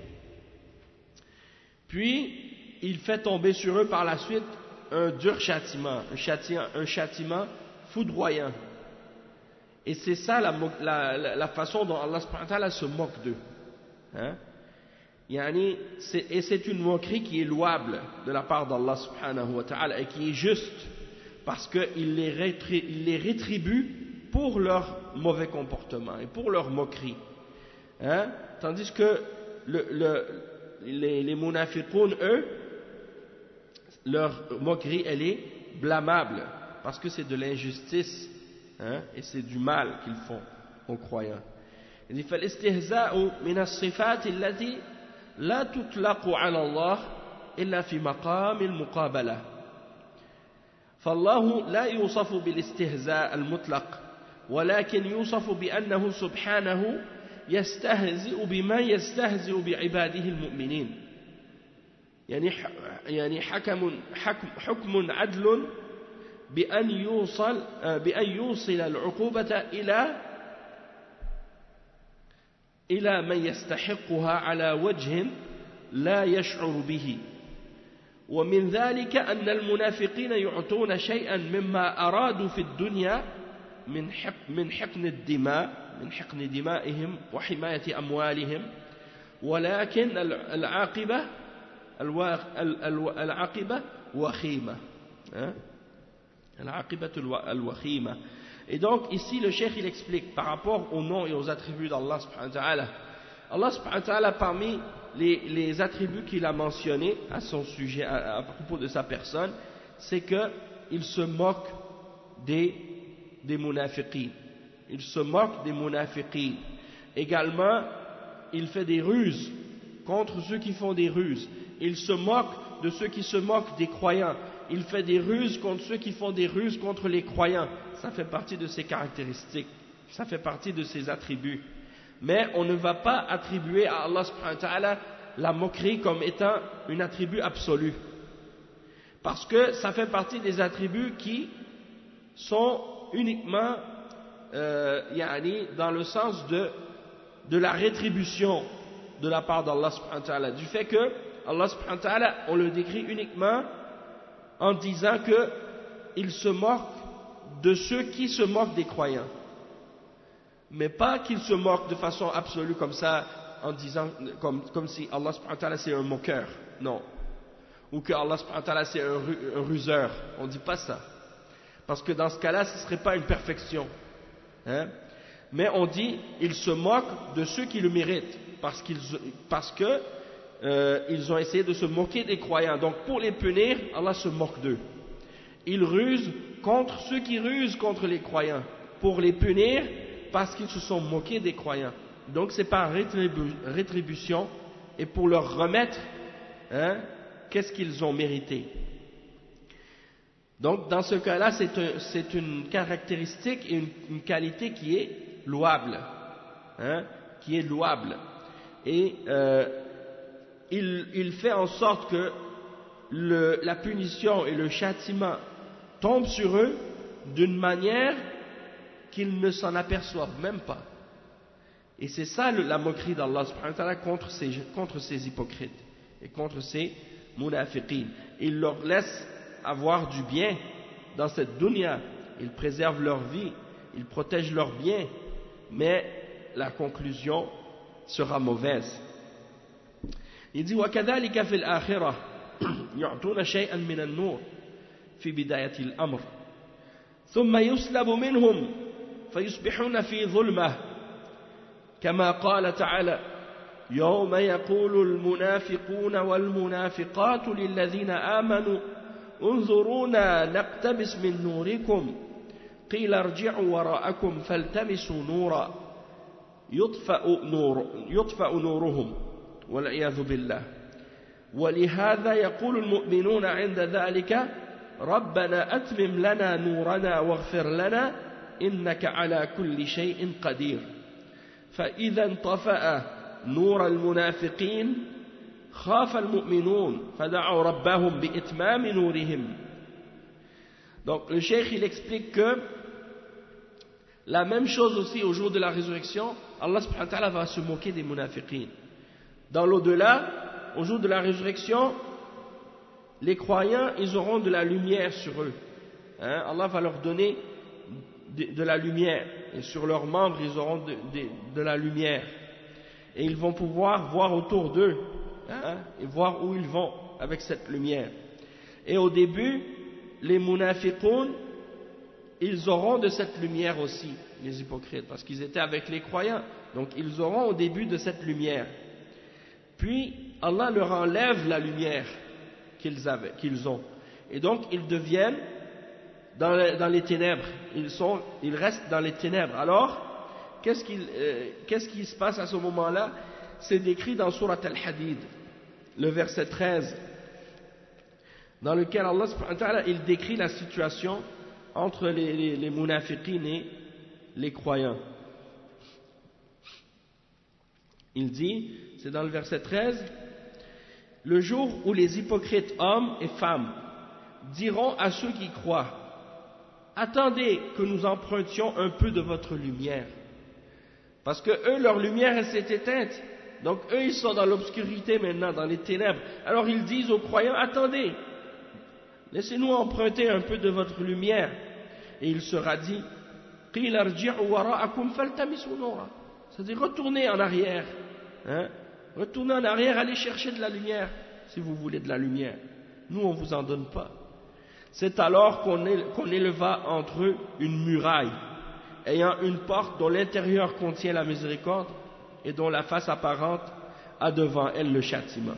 Puis, il fait tomber sur eux par la suite un dur châtiment, un châtiment, un châtiment foudroyant. Et c'est ça la, la, la, la façon dont Allah subhanahu wa ta'ala se moque d'eux. Hein? Yani, c'est, et c'est une moquerie qui est louable de la part d'Allah subhanahu wa ta'ala et qui est juste parce qu'il les, rétri, il les rétribue pour leur mauvais comportement et pour leur moquerie. Hein? Tandis que le, le, les, les munafiqoun, eux, leur moquerie, elle est blâmable, parce que c'est de l'injustice, hein, et c'est du mal qu'ils font aux croyants. Il dit, فالاستهزاء من الصفات التي لا تطلق على الله إلا في مقام المقابلة. فالله لا يوصف بالاستهزاء المطلق، ولكن يوصف بأنه سبحانه يستهزئ بما يستهزئ بعباده المؤمنين. يعني يعني حكم حكم حكم عدل بأن يوصل بأن يوصل العقوبة إلى إلى من يستحقها على وجه لا يشعر به. ومن ذلك أن المنافقين يعطون شيئا مما أرادوا في الدنيا من حق من حقن الدماء من حقن دمائهم وحماية أموالهم، ولكن العاقبة العاقبة وخيمة. العاقبة الوخيمة. Et donc ici le cheikh il explique par rapport aux noms et aux attributs d'Allah subhanahu wa ta'ala. Allah subhanahu wa ta'ala parmi les, les attributs qu'il a mentionnés à son sujet, à, à propos de sa personne, c'est qu'il se moque des, des munafiqin. Il se moque des munafiqin. Également, il fait des ruses contre ceux qui font des ruses. Il se moque de ceux qui se moquent des croyants. Il fait des ruses contre ceux qui font des ruses contre les croyants. Ça fait partie de ses caractéristiques. Ça fait partie de ses attributs. Mais on ne va pas attribuer à Allah subhanahu wa ta'ala la moquerie comme étant un attribut absolu. Parce que ça fait partie des attributs qui sont uniquement euh, yani, dans le sens de, de la rétribution de la part d'Allah subhanahu wa ta'ala. Du fait que Allah subhanahu wa ta'ala, on le décrit uniquement en disant qu'il se moque de ceux qui se moquent des croyants. Mais pas qu'ils se moquent de façon absolue comme ça, en disant, comme, comme si Allah subhanahu wa ta'ala c'est un moqueur. Non. Ou que Allah subhanahu wa ta'ala c'est un, un ruseur. On ne dit pas ça. Parce que dans ce cas-là, ce ne serait pas une perfection. Hein? Mais on dit, ils se moquent de ceux qui le méritent. Parce qu'ils, parce que, euh, ils ont essayé de se moquer des croyants. Donc pour les punir, Allah se moque d'eux. Ils rusent contre ceux qui rusent contre les croyants. Pour les punir, parce qu'ils se sont moqués des croyants. Donc c'est par rétribu rétribution et pour leur remettre, hein, qu'est-ce qu'ils ont mérité. Donc dans ce cas-là, c'est un, une caractéristique et une, une qualité qui est louable, hein, qui est louable. Et euh, il, il fait en sorte que le, la punition et le châtiment tombent sur eux d'une manière qu'ils ne s'en aperçoivent même pas. Et c'est ça le, la moquerie d'Allah subhanahu wa ta'ala contre ces, contre ces hypocrites et contre ces munafiqin. Il leur laisse avoir du bien dans cette dunya, il préserve leur vie, il protège leur bien, mais la conclusion sera mauvaise. Il dit وَكَذَلِكَ فِي الْآخِرَةِ يُعْطُونَ شَيْئًا مِنَ النُّورِ في بداية الأمر ثم يسلب منهم فيصبحون في ظلمة كما قال تعالى يوم يقول المنافقون والمنافقات للذين آمنوا انظرونا نقتبس من نوركم قيل ارجعوا وراءكم فالتمسوا نورا يطفأ, نور يطفأ نورهم والعياذ بالله ولهذا يقول المؤمنون عند ذلك ربنا أتمم لنا نورنا واغفر لنا إنك على كل شيء قدير فإذا انطفأ نور المنافقين خاف المؤمنون فدعوا ربهم بإتمام نورهم. Donc le cheikh il explique que la même chose aussi au jour de la résurrection, Allah subhanahu wa ta'ala va se moquer des munafiqin. Dans l'au-delà, au jour de la résurrection, les croyants, ils auront de la lumière sur eux. Hein? Allah va leur donner de, de la lumière. Et sur leurs membres, ils auront de, de, de la lumière. Et ils vont pouvoir voir autour d'eux. Hein? Et voir où ils vont avec cette lumière. Et au début, les munafiqoun, ils auront de cette lumière aussi, les hypocrites. Parce qu'ils étaient avec les croyants. Donc ils auront au début de cette lumière. Puis, Allah leur enlève la lumière qu'ils avaient, qu'ils ont. Et donc, ils deviennent dans les, dans les ténèbres. Ils, sont, ils restent dans les ténèbres. Alors, qu'est-ce, qu'il, euh, qu'est-ce qui se passe à ce moment-là? C'est décrit dans Surat Al-Hadid, le verset treize, dans lequel Allah subhanahu wa ta'ala, il décrit la situation entre les, les, les munafiqin et les croyants. Il dit, c'est dans le verset treize, le jour où les hypocrites hommes et femmes diront à ceux qui croient, attendez que nous empruntions un peu de votre lumière. Parce que eux, leur lumière, elle s'est éteinte. Donc eux, ils sont dans l'obscurité maintenant, dans les ténèbres. Alors ils disent aux croyants, attendez, laissez-nous emprunter un peu de votre lumière. Et il sera dit, c'est-à-dire retournez en arrière. Hein? Retournez en arrière, allez chercher de la lumière, si vous voulez de la lumière. Nous, on ne vous en donne pas. C'est alors qu'on qu'on éleva entre eux une muraille, ayant une porte dont l'intérieur contient la miséricorde et dont la face apparente a devant elle le châtiment.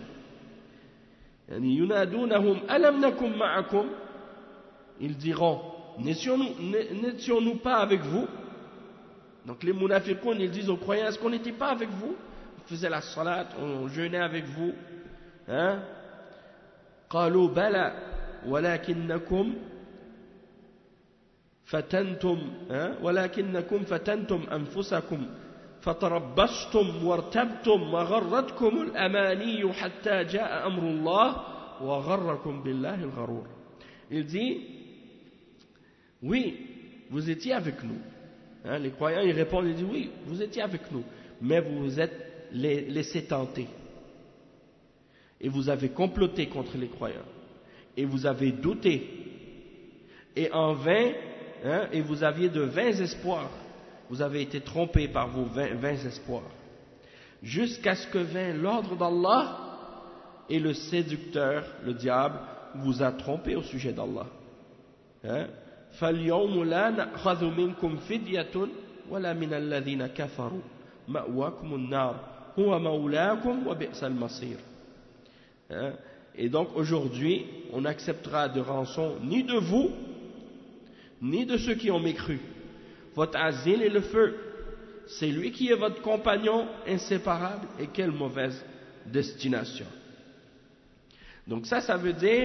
Ils diront, n'étions-nous, n'étions-nous pas avec vous? Donc les munafiqoun, ils disent aux croyants, est-ce qu'on n'était pas avec vous? On faisait la salat, on jeûnait avec vous. Hein? قالوا بلى ولكنكم فتنتم ولكنكم فتنتم أنفسكم فتربصتم وارتبتم وغرتكم الأماني حتى جاء أمر الله وغركم بالله الغرور. Il dit, oui, vous étiez avec nous. Hein, les croyants, ils répondent, ils disent, oui, vous étiez avec nous, mais vous vous êtes laissés tenter. Et vous avez comploté contre les croyants. Et vous avez douté. Et en vain, hein, et vous aviez de vains espoirs. vous avez été trompés par vos vains, vains espoirs, jusqu'à ce que vint l'ordre d'Allah, et le séducteur, le diable, vous a trompé au sujet d'Allah. Hein? فَالْيَوْمُ لَا نَأْخَذُ مِنْكُمْ فِدْيَةٌ وَلَا مِنَ الَّذِينَ كَفَرُوا مَأْوَاكُمُ النَّارُ هُوَ مَوْلَاكُمْ وَبِئْسَ الْمَصِيرُ. Et donc aujourd'hui, on n'acceptera de rançon ni de vous, ni de ceux qui ont mécru. Votre asile est le feu. C'est lui qui est votre compagnon inséparable, et quelle mauvaise destination. Donc ça, ça veut dire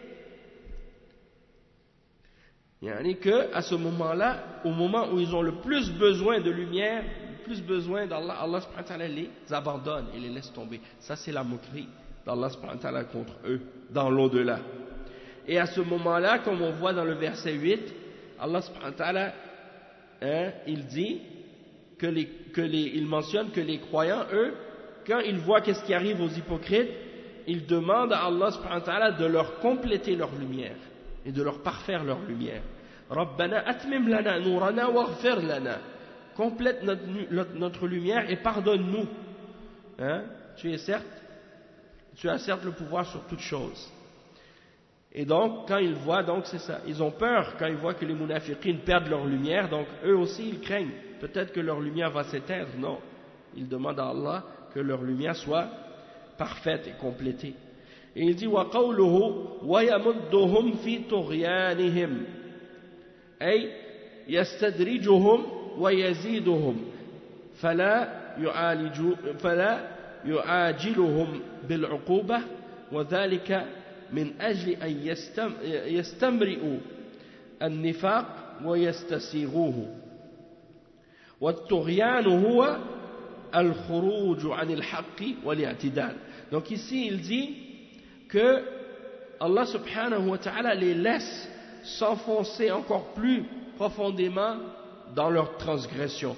que à ce moment-là, au moment où ils ont le plus besoin de lumière, le plus besoin d'Allah, Allah subhanahu wa ta'ala les abandonne et les laisse tomber. Ça, c'est la moquerie d'Allah subhanahu wa ta'ala contre eux, dans l'au-delà. Et à ce moment-là, comme on voit dans le verset huit, Allah subhanahu wa ta'ala, hein, il dit que les, que les, il mentionne que les croyants, eux, quand ils voient qu'est-ce qui arrive aux hypocrites, ils demandent à Allah subhanahu wa ta'ala de leur compléter leur lumière et de leur parfaire leur lumière. Rabbana atmim lana nourana waghfir lana. Complète notre, notre, notre lumière et pardonne-nous. Hein? Tu es certes, tu as certes le pouvoir sur toutes choses. Et donc, quand ils voient, donc c'est ça, ils ont peur quand ils voient que les munafiqines perdent leur lumière, donc eux aussi ils craignent. Peut-être que leur lumière va s'éteindre. Non, ils demandent à Allah que leur lumière soit parfaite et complétée. Et il dit وَقَوْلُهُ وَيَمُدُّهُمْ فِي طُغْيَانِهِمْ أي يستدرجهم ويزيدهم فلا يعالج فلا يعاجلهم بالعقوبة وذلك من أجل أن يستمرئوا النفاق ويستسيغوه والطغيان هو الخروج عن الحق والاعتدال. Donc ici il dit que Allah subhanahu wa ta'ala les laisse s'enfoncer encore plus profondément dans leur transgression.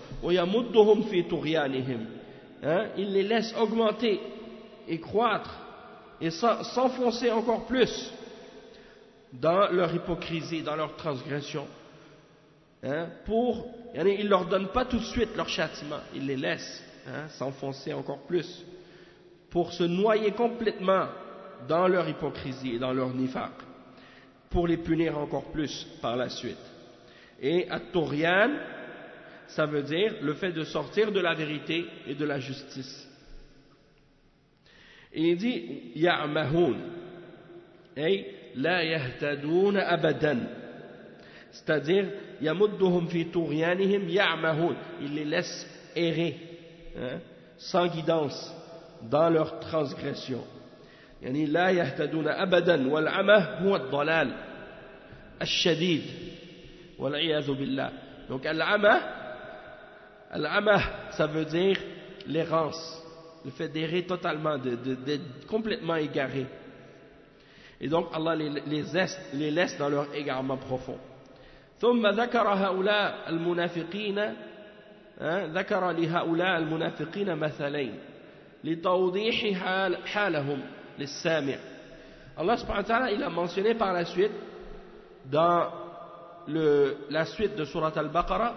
Hein? Il les laisse augmenter et croître et s'enfoncer encore plus dans leur hypocrisie, dans leur transgression. Hein? Pour, il ne leur donne pas tout de suite leur châtiment, il les laisse hein, s'enfoncer encore plus pour se noyer complètement dans leur hypocrisie et dans leur nifaq, pour les punir encore plus par la suite. Et at-Tughyan, ça veut dire le fait de sortir de la vérité et de la justice. Et il dit ya'mahun, ay la yahtadoun abadan, c'est-à-dire yamudduhum fi tughyanihim ya'mahun, il les laisse errer hein, sans guidance dans leur transgression. يعني لا يهتدون أبدا والعمى هو الضلال الشديد والعياذ بالله. Donc al-ama, al-ama ça veut dire l'errance, le fait d'errer totalement, d'être complètement égaré. Et donc Allah les, les, les laisse dans leur égarement profond. ثم ذكر هؤلاء المنافقين ذكر لهؤلاء المنافقين مثلين لتوضيح حال حالهم للسامع. Allah subhanahu wa ta'ala il a mentionné par la suite dans le, la suite de Surat Al-Baqarah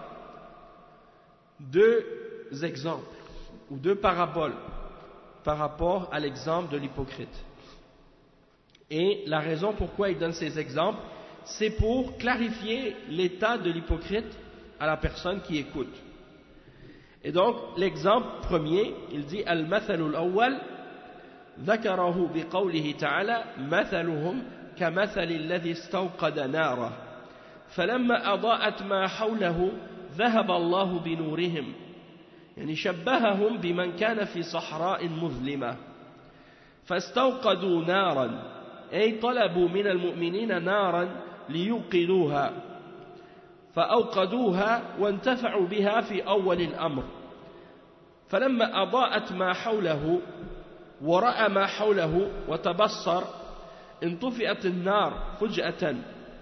deux exemples ou deux paraboles par rapport à l'exemple de l'hypocrite. Et la raison pourquoi il donne ces exemples, c'est pour clarifier l'état de l'hypocrite à la personne qui écoute. Et donc l'exemple premier, il dit Al-Mathalul Awwal ذكره بقوله تعالى مثلهم كمثل الذي استوقد نارا فلما أضاءت ما حوله ذهب الله بنورهم يعني شبههم بمن كان في صحراء مظلمة فاستوقدوا نارا أي طلبوا من المؤمنين نارا ليوقدوها فأوقدوها وانتفعوا بها في أول الأمر فلما أضاءت ما حوله ورأى ما حوله وتبصر انطفئت النار فجأة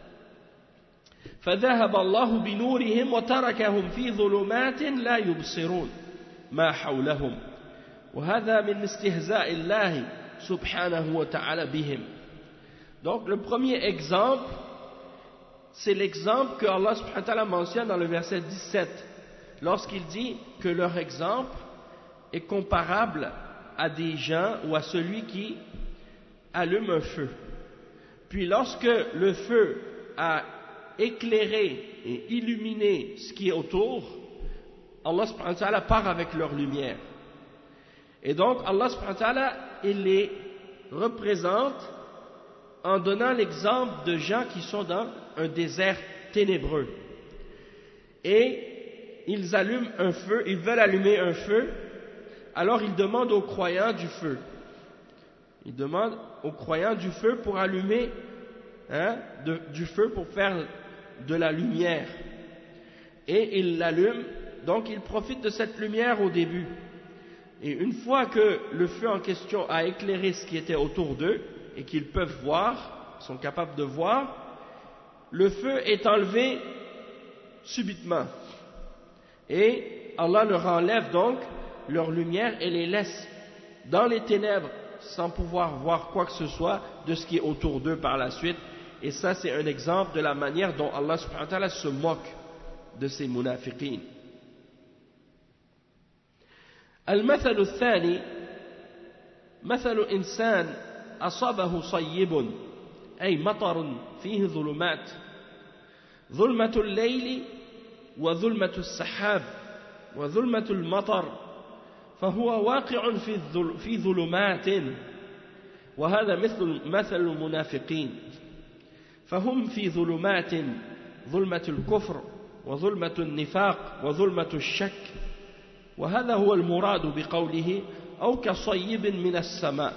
فذهب الله بنورهم وتركهم في ظلمات لا يبصرون ما حولهم وهذا من استهزاء الله سبحانه وتعالى بهم. Donc le premier exemple, c'est l'exemple que Allah subhanahu wa ta'ala mentionne dans le verset dix-sept, lorsqu'il dit que leur exemple est comparable à des gens ou à celui qui allume un feu. Puis lorsque le feu a éclairé et illuminé ce qui est autour, Allah subhanahu wa ta'ala part avec leur lumière. Et donc Allah subhanahu wa ta'ala, il les représente en donnant l'exemple de gens qui sont dans un désert ténébreux. Et ils allument un feu, ils veulent allumer un feu, alors ils demandent aux croyants du feu. Ils demandent aux croyants du feu pour allumer, hein, de, du feu pour faire de la lumière. Et ils l'allument, donc ils profitent de cette lumière au début. Et une fois que le feu en question a éclairé ce qui était autour d'eux, et qu'ils peuvent voir, sont capables de voir, le feu est enlevé subitement. Et Allah leur enlève donc leur lumière et les laisse dans les ténèbres sans pouvoir voir quoi que ce soit de ce qui est autour d'eux par la suite. Et ça, c'est un exemple de la manière dont Allah subhanahu wa ta'ala se moque de ces munafiqin. المثل الثاني مثل إنسان أصابه صيب أي مطر فيه ظلمات ظلمة الليل وظلمة السحاب وظلمة المطر فهو واقع في ظلمات وهذا مثل مثل المنافقين فهم في ظلمات ظلمة الكفر وظلمة النفاق وظلمة الشك وهذا هو المراد بقوله أو كصيب من السماء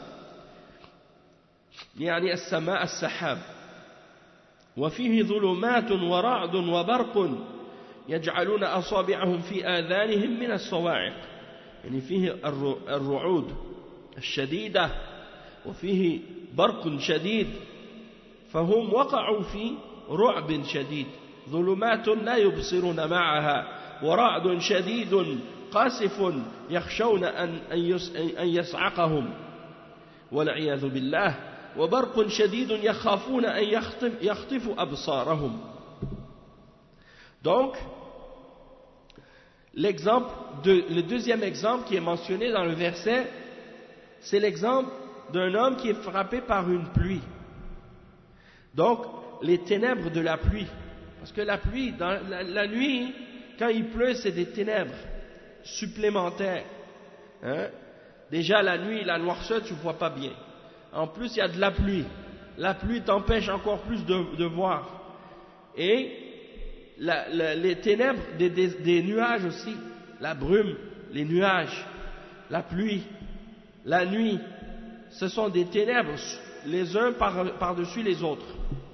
يعني السماء السحاب وفيه ظلمات ورعد وبرق يجعلون أصابعهم في آذانهم من الصواعق يعني فيه الرعود الشديدة وفيه برق شديد فهم وقعوا في رعب شديد ظلمات لا يبصرون معها ورعد شديد قاسف يخشون أن أن يصعقهم والعياذ بالله وبرق شديد يخافون أن يخطف, يخطف أبصارهم. Donc, l'exemple de, le deuxième exemple qui est mentionné dans le verset, c'est l'exemple d'un homme qui est frappé par une pluie. Donc, les ténèbres de la pluie. Parce que la pluie, dans la, la nuit, quand il pleut, c'est des ténèbres supplémentaires. Hein? Déjà, la nuit, la noirceur, tu ne vois pas bien. En plus, il y a de la pluie. La pluie t'empêche encore plus de, de voir. Et la, la, les ténèbres des, des, des nuages aussi, la brume, les nuages, la pluie, la nuit, ce sont des ténèbres, les uns par, par-dessus les autres.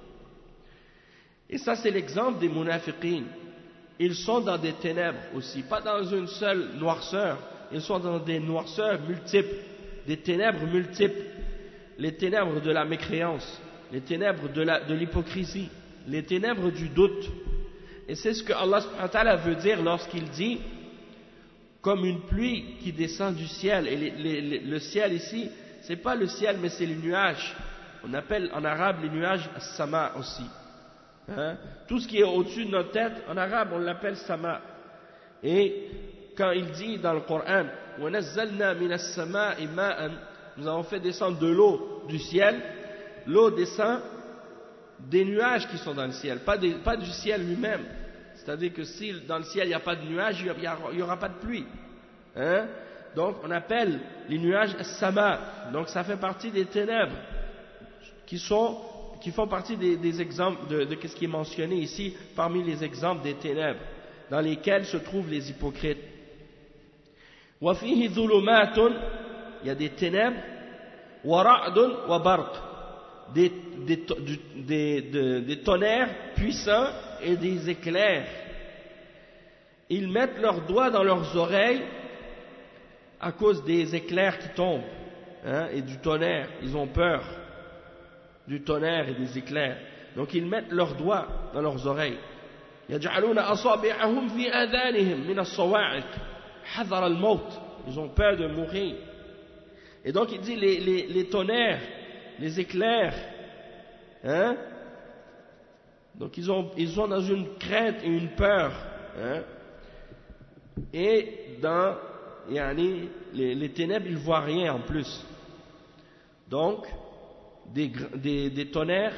Et ça, c'est l'exemple des munafiqin. Ils sont dans des ténèbres aussi, pas dans une seule noirceur, ils sont dans des noirceurs multiples, des ténèbres multiples. Les ténèbres de la mécréance, les ténèbres de, la, de l'hypocrisie, les ténèbres du doute. Et c'est ce que Allah subhanahu wa ta'ala veut dire lorsqu'il dit comme une pluie qui descend du ciel. Et les, les, les, le ciel ici, c'est pas le ciel mais c'est les nuages. On appelle en arabe les nuages sama aussi. Hein? Tout ce qui est au-dessus de notre tête, en arabe on l'appelle sama. Et quand il dit dans le Coran وَنَزَّلْنَا مِنَ السَّمَاءِ مَاءً, nous avons fait descendre de l'eau du ciel, l'eau descend des nuages qui sont dans le ciel, pas, des, pas du ciel lui-même. C'est-à-dire que si dans le ciel il n'y a pas de nuages, il n'y aura pas de pluie. Hein? Donc on appelle les nuages as-sama. Donc ça fait partie des ténèbres qui, sont, qui font partie des, des exemples de, de ce qui est mentionné ici parmi les exemples des ténèbres dans lesquels se trouvent les hypocrites. Wa fihi dhulumatun, il y a des ténèbres, wa ra'dun wa barq, des, des, des, des, des tonnerres puissants et des éclairs. Ils mettent leurs doigts dans leurs oreilles à cause des éclairs qui tombent, hein, et du tonnerre. Ils ont peur du tonnerre et des éclairs. Donc ils mettent leurs doigts dans leurs oreilles. يجعلون أصابعهم في آذانهم من الصواعق حذر الموت. Ils ont peur de mourir. Et donc il dit les, les, les tonnerres, les éclairs, hein? Donc ils, ont, ils sont dans une crainte et une peur, hein? et dans yani, les, les ténèbres, ils ne voient rien en plus. Donc, des, des, des tonnerres,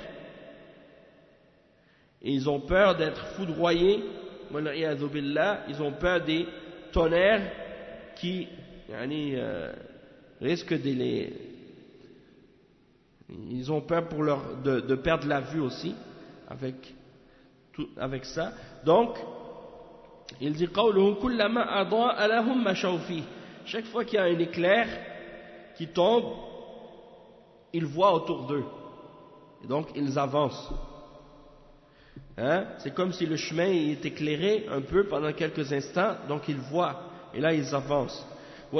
et ils ont peur d'être foudroyés, ils ont peur des tonnerres qui yani, euh, risquent de les... Ils ont peur pour leur, de, de perdre la vue aussi, avec, tout, avec ça. Donc, il dit chaque fois qu'il y a un éclair qui tombe, ils voient autour d'eux. Et donc, ils avancent. Hein? C'est comme si le chemin est éclairé un peu pendant quelques instants, donc ils voient. Et là, ils avancent. Quand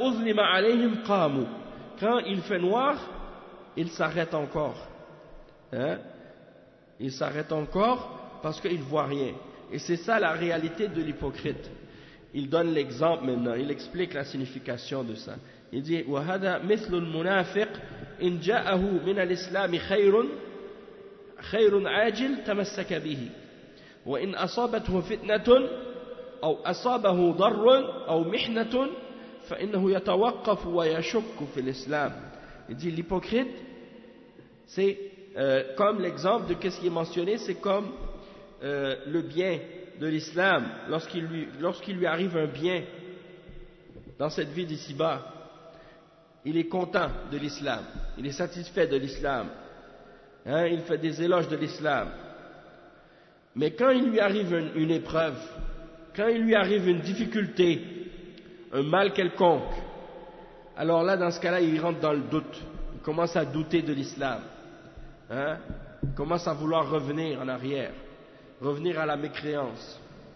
il fait noir, ils s'arrêtent encore. Hein? Ils s'arrêtent encore parce qu'ils ne voient rien. Et c'est ça la réalité de l'hypocrite. Il donne l'exemple maintenant, il explique la signification de ça. Il dit وَهَذَا مِثْلُ الْمُنَافِقِ إِنْ جَاءَهُ مِنَ الْإِسْلَامِ خَيْرٌ خَيْرٌ عَاجِلٌ تَمَسَّكَ بِهِ وَإِنْ أَصَابَتْهُ فِتْنَةٌ أو أصابه ضر أو محنة فإنه يتوقف ويشك في الإسلام. Il dit l'hypocrite, c'est euh, comme l'exemple de ce qui est mentionné, c'est comme euh, le bien de l'islam, lorsqu'il lui, lorsqu'il lui arrive un bien dans cette vie d'ici-bas, il est content de l'islam, il est satisfait de l'islam, hein, il fait des éloges de l'islam. Mais quand il lui arrive une, une épreuve, quand il lui arrive une difficulté, un mal quelconque, alors là, dans ce cas-là, il rentre dans le doute, il commence à douter de l'islam, hein, il commence à vouloir revenir en arrière, revenir à la mécréance.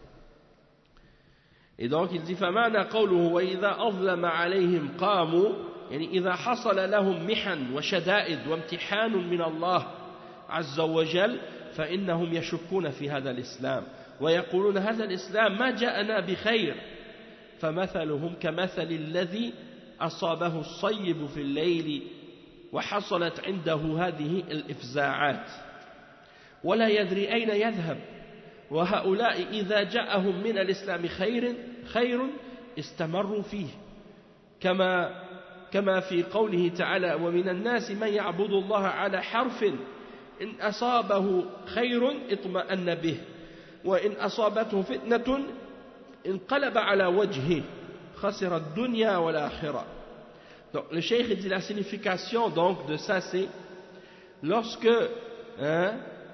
Et donc il dit فَمَعْنَا قَوْلُهُ وَإِذَا أَظْلَمَ عَلَيْهِمْ قَامُوا يعني إذا حصل لهم محن وشدائد وامتحان من الله عز وجل فإنهم يشكون في هذا الإسلام ويقولون هذا الإسلام ما جاءنا بخير فمثلهم كمثل الذي أصابه الصيب في الليل وحصلت عنده هذه الإفزاعات ولا يدري أين يذهب وهؤلاء إذا جاءهم من الإسلام خير خير استمروا فيه كما كما في قوله تعالى ومن الناس من يعبد الله على حرف إن أصابه خير اطمأن به وإن أصابته فتنة انقلب على وجهه خسر الدنيا والآخرة. Donc le cheikh dit la signification donc de ça c'est lorsque hein,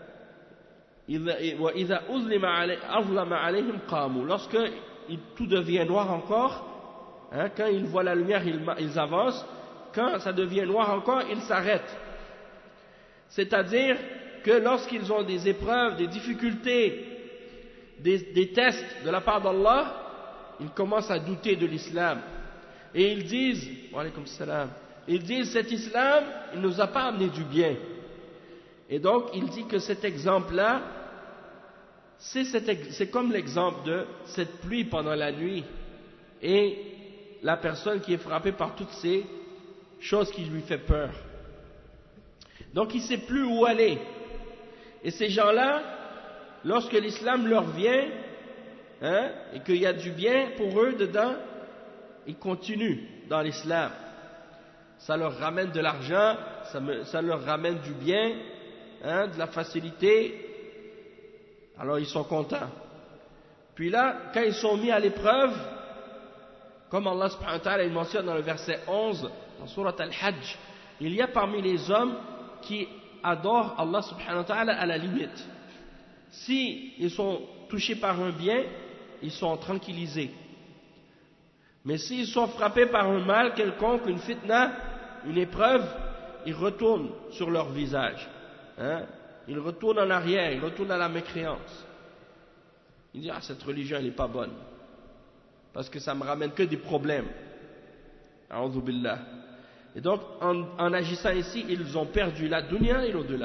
وإذا أظلم عليهم قاموا lorsque tout devient noir encore, hein, quand ils voient la lumière ils, ils avancent, quand ça devient noir encore ils s'arrêtent. C'est-à-dire que lorsqu'ils ont des épreuves, des difficultés, des, des tests de la part d'Allah, ils commencent à douter de l'islam. Et ils disent, wa alaykoum salam, ils disent cet islam, il ne nous a pas amené du bien. Et donc il dit que cet exemple-là, c'est, c'est comme l'exemple de cette pluie pendant la nuit et la personne qui est frappée par toutes ces choses qui lui fait peur. Donc il ne sait plus où aller. Et ces gens-là, lorsque l'islam leur vient, hein, et qu'il y a du bien pour eux dedans, ils continuent dans l'islam. Ça leur ramène de l'argent, ça, me, ça leur ramène du bien, hein, de la facilité. Alors ils sont contents. Puis là, quand ils sont mis à l'épreuve, comme Allah subhanahu wa ta'ala il mentionne dans le verset onze, dans Surat Al-Hajj, il y a parmi les hommes qui adorent Allah subhanahu wa ta'ala à la limite. Si ils sont touchés par un bien, ils sont tranquillisés. Mais s'ils sont frappés par un mal quelconque, une fitna, une épreuve, ils retournent sur leur visage. Hein? Ils retournent en arrière, ils retournent à la mécréance. Ils disent, ah, cette religion, elle n'est pas bonne. Parce que ça me ramène que des problèmes. A'udhu billah. Et donc, en, en agissant ici, ils ont perdu la dunya et l'au-delà.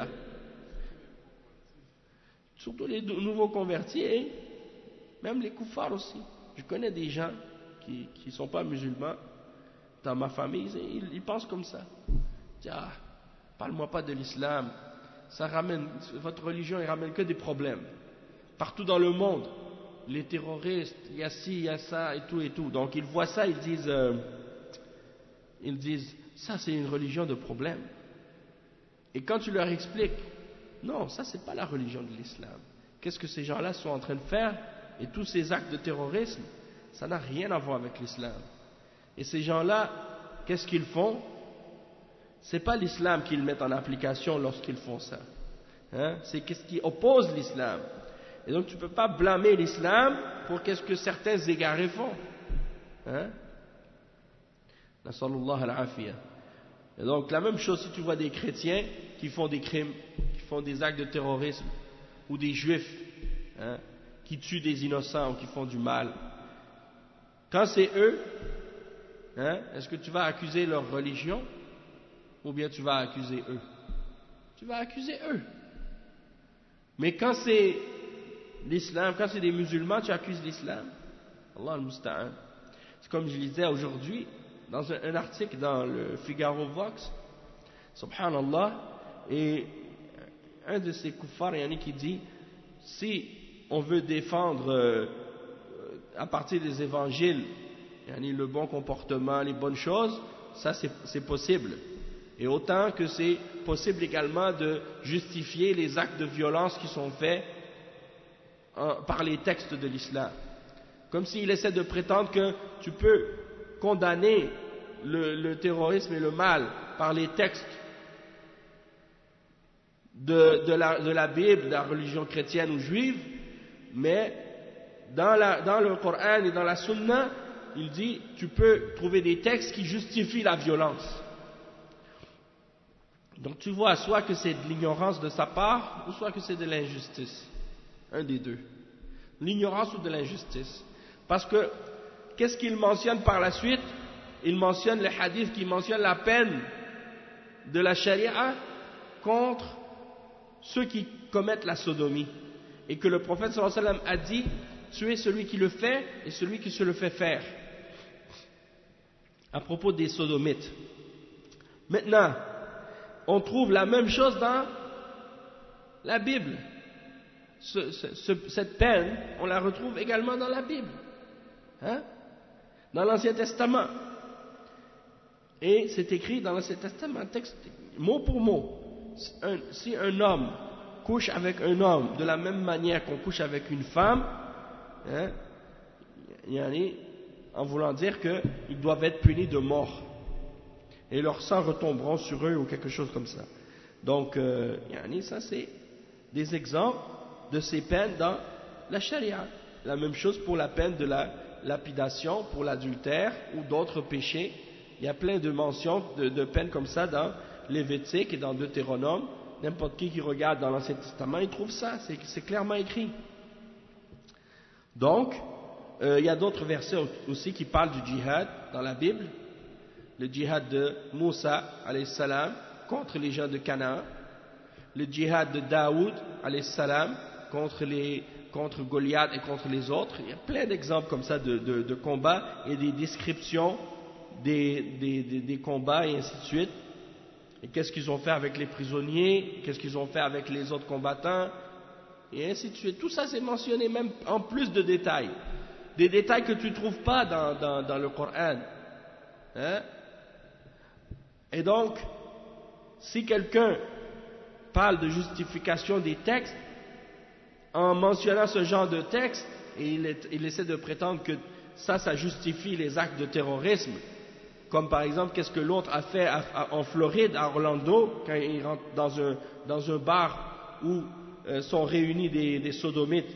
Surtout les nouveaux convertis et même les koufars aussi. Je connais des gens qui ne sont pas musulmans dans ma famille, ils, ils pensent comme ça. Ils disent, ah, parle-moi pas de l'islam. Ça ramène, votre religion, elle ramène que des problèmes. Partout dans le monde. les terroristes, il y a ci, il y a ça, et tout, et tout. Donc ils voient ça, ils disent, euh, ils disent, ça c'est une religion de problème. Et quand tu leur expliques, non, ça c'est pas la religion de l'islam. Qu'est-ce que ces gens-là sont en train de faire? Et tous ces actes de terrorisme, ça n'a rien à voir avec l'islam. Et ces gens-là, qu'est-ce qu'ils font? C'est pas l'islam qu'ils mettent en application lorsqu'ils font ça. Hein? C'est qu'est-ce qui oppose l'islam. Et donc tu ne peux pas blâmer l'islam pour qu'est-ce que certains égarés font. Hein? Nasallallahu al-afiyah. Et donc la même chose si tu vois des chrétiens qui font des crimes, qui font des actes de terrorisme, ou des juifs, hein, qui tuent des innocents ou qui font du mal. Quand c'est eux, hein, est-ce que tu vas accuser leur religion ou bien tu vas accuser eux? Tu vas accuser eux. Mais quand c'est l'islam, quand c'est des musulmans, tu accuses l'islam. Allah al-Musta'an. C'est comme je disais aujourd'hui, dans un, un article dans le Figaro Vox, subhanallah, et un de ces kuffars, il y en a qui dit, si on veut défendre euh, à partir des évangiles, il y en a le bon comportement, les bonnes choses, ça c'est possible. Et autant que c'est possible également de justifier les actes de violence qui sont faits en, par les textes de l'islam. Comme s'il essaie de prétendre que tu peux condamner le, le terrorisme et le mal par les textes de, de, la, de la Bible, de la religion chrétienne ou juive, mais dans, la, dans le Coran et dans la Sunna, il dit tu peux trouver des textes qui justifient la violence. Donc tu vois, soit que c'est de l'ignorance de sa part, ou soit que c'est de l'injustice. Un des deux. L'ignorance ou de l'injustice. Parce que, qu'est-ce qu'il mentionne par la suite? Il mentionne les hadiths qui mentionnent la peine de la charia contre ceux qui commettent la sodomie. Et que le prophète sallallahu alayhi wa sallam a dit, tuer celui qui le fait et celui qui se le fait faire. À propos des sodomites. Maintenant, on trouve la même chose dans la Bible. Ce, ce, ce, cette peine, on la retrouve également dans la Bible. Hein? Dans l'Ancien Testament. Et c'est écrit dans l'Ancien Testament, texte, mot pour mot. Un, si un homme couche avec un homme de la même manière qu'on couche avec une femme, hein, en voulant dire qu'ils doivent être punis de mort. Et leurs sangs retomberont sur eux ou quelque chose comme ça. Donc, euh, ça c'est des exemples de ces peines dans la charia. La même chose pour la peine de la lapidation, pour l'adultère ou d'autres péchés. Il y a plein de mentions de, de peines comme ça dans Lévitique et dans Deutéronome. N'importe qui qui regarde dans l'Ancien Testament, il trouve ça, c'est clairement écrit. Donc, euh, il y a d'autres versets aussi qui parlent du djihad dans la Bible. Le djihad de Moussa alayhi salam contre les gens de Canaan, le djihad de Daoud alayhi salam contre, les, contre Goliath et contre les autres. Il y a plein d'exemples comme ça de, de, de combats et des descriptions des, des, des, des combats et ainsi de suite. Et qu'est-ce qu'ils ont fait avec les prisonniers, qu'est-ce qu'ils ont fait avec les autres combattants, et ainsi de suite. Tout ça c'est mentionné même en plus de détails. Des détails que tu ne trouves pas dans, dans, dans le Coran. Hein? Et donc, si quelqu'un parle de justification des textes, en mentionnant ce genre de texte, et il, est, il essaie de prétendre que ça, ça justifie les actes de terrorisme, comme par exemple, qu'est-ce que l'autre a fait à, à, en Floride, à Orlando, quand il rentre dans un, dans un bar où euh, sont réunis des, des sodomites,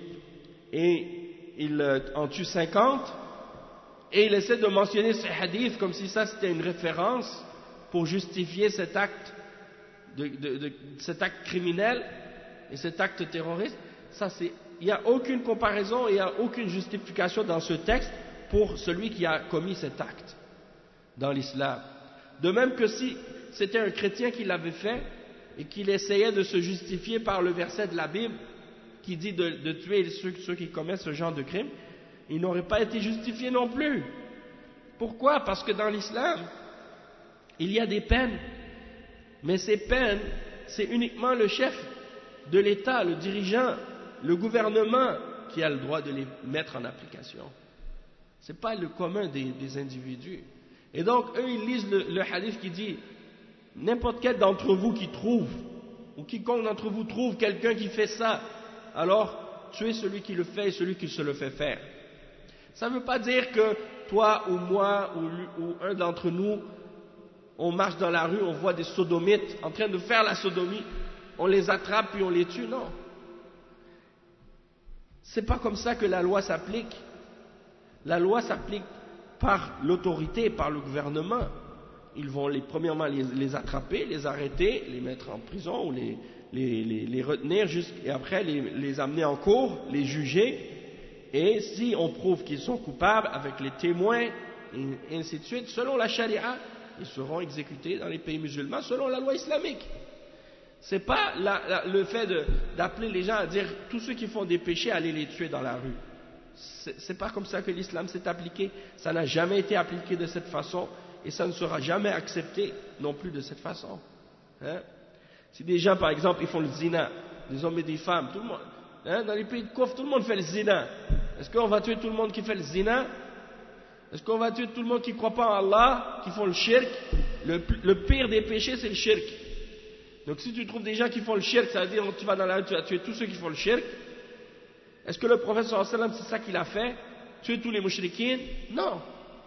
et il euh, en tue cinquante, et il essaie de mentionner ce hadith comme si ça c'était une référence pour justifier cet acte, de, de, de, cet acte criminel et cet acte terroriste. Ça, c'est, il n'y a aucune comparaison, il n'y a aucune justification dans ce texte pour celui qui a commis cet acte dans l'islam. De même que si c'était un chrétien qui l'avait fait et qu'il essayait de se justifier par le verset de la Bible qui dit de, de tuer ceux, ceux qui commettent ce genre de crime, il n'aurait pas été justifié non plus. Pourquoi? Parce que dans l'islam, il y a des peines, mais ces peines, c'est uniquement le chef de l'État, le dirigeant, le gouvernement qui a le droit de les mettre en application. Ce n'est pas le commun des, des individus. Et donc, eux, ils lisent le, le hadith qui dit n'importe quel d'entre vous qui trouve, ou quiconque d'entre vous trouve quelqu'un qui fait ça, alors tuez celui qui le fait et celui qui se le fait faire. Ça ne veut pas dire que toi ou moi ou, ou un d'entre nous, on marche dans la rue, on voit des sodomites en train de faire la sodomie, on les attrape puis on les tue, non. C'est pas comme ça que la loi s'applique. La loi s'applique par l'autorité, par le gouvernement. Ils vont les, premièrement les, les attraper, les arrêter, les mettre en prison ou les, les, les, les retenir et après les, les amener en cour, les juger. Et si on prouve qu'ils sont coupables avec les témoins et ainsi de suite, selon la charia, ils seront exécutés dans les pays musulmans selon la loi islamique. C'est pas la, la, le fait de, d'appeler les gens à dire tous ceux qui font des péchés, allez les tuer dans la rue. C'est, c'est pas comme ça que l'islam s'est appliqué. Ça n'a jamais été appliqué de cette façon et ça ne sera jamais accepté non plus de cette façon. Hein? Si des gens, par exemple, ils font le zina, des hommes et des femmes, tout le monde, hein, dans les pays de Kouf, tout le monde fait le zina. Est-ce qu'on va tuer tout le monde qui fait le zina? Est-ce qu'on va tuer tout le monde qui ne croit pas en Allah, qui font le shirk? Le, le pire des péchés, c'est le shirk. Donc si tu trouves des gens qui font le shirk, ça veut dire que tu vas dans la rue, tu vas tuer tous ceux qui font le shirk. Est-ce que le prophète sallallahu alayhi wa sallam, c'est ça qu'il a fait? Tuer tous les mushrikines? Non.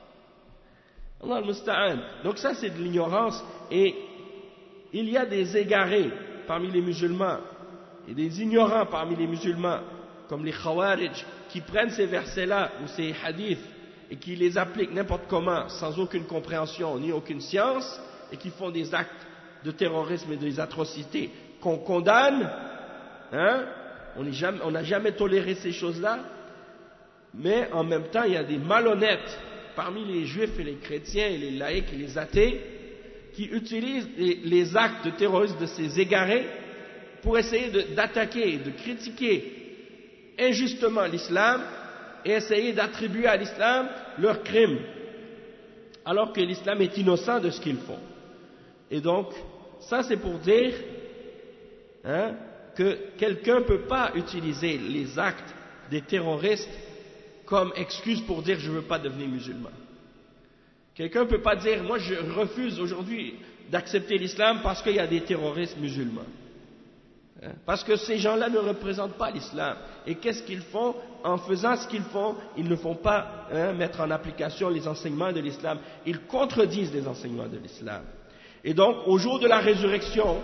Allah al-Musta'an. Donc ça, c'est de l'ignorance. Et il y a des égarés parmi les musulmans et des ignorants parmi les musulmans, comme les Khawarij, qui prennent ces versets-là ou ces hadiths et qui les appliquent n'importe comment, sans aucune compréhension ni aucune science, et qui font des actes de terrorisme et des atrocités qu'on condamne, hein, on n'a jamais toléré ces choses-là, mais en même temps, il y a des malhonnêtes parmi les juifs et les chrétiens et les laïcs et les athées qui utilisent les, les actes de terrorisme de ces égarés pour essayer de, d'attaquer, de critiquer injustement l'islam et essayer d'attribuer à l'islam leurs crimes, alors que l'islam est innocent de ce qu'ils font. Et donc, ça c'est pour dire hein, que quelqu'un ne peut pas utiliser les actes des terroristes comme excuse pour dire je ne veux pas devenir musulman. Quelqu'un ne peut pas dire moi je refuse aujourd'hui d'accepter l'islam parce qu'il y a des terroristes musulmans. Hein, parce que ces gens-là ne représentent pas l'islam. Et qu'est-ce qu'ils font? En faisant ce qu'ils font, ils ne font pas hein, mettre en application les enseignements de l'islam. Ils contredisent les enseignements de l'islam. Et donc, au jour de la résurrection,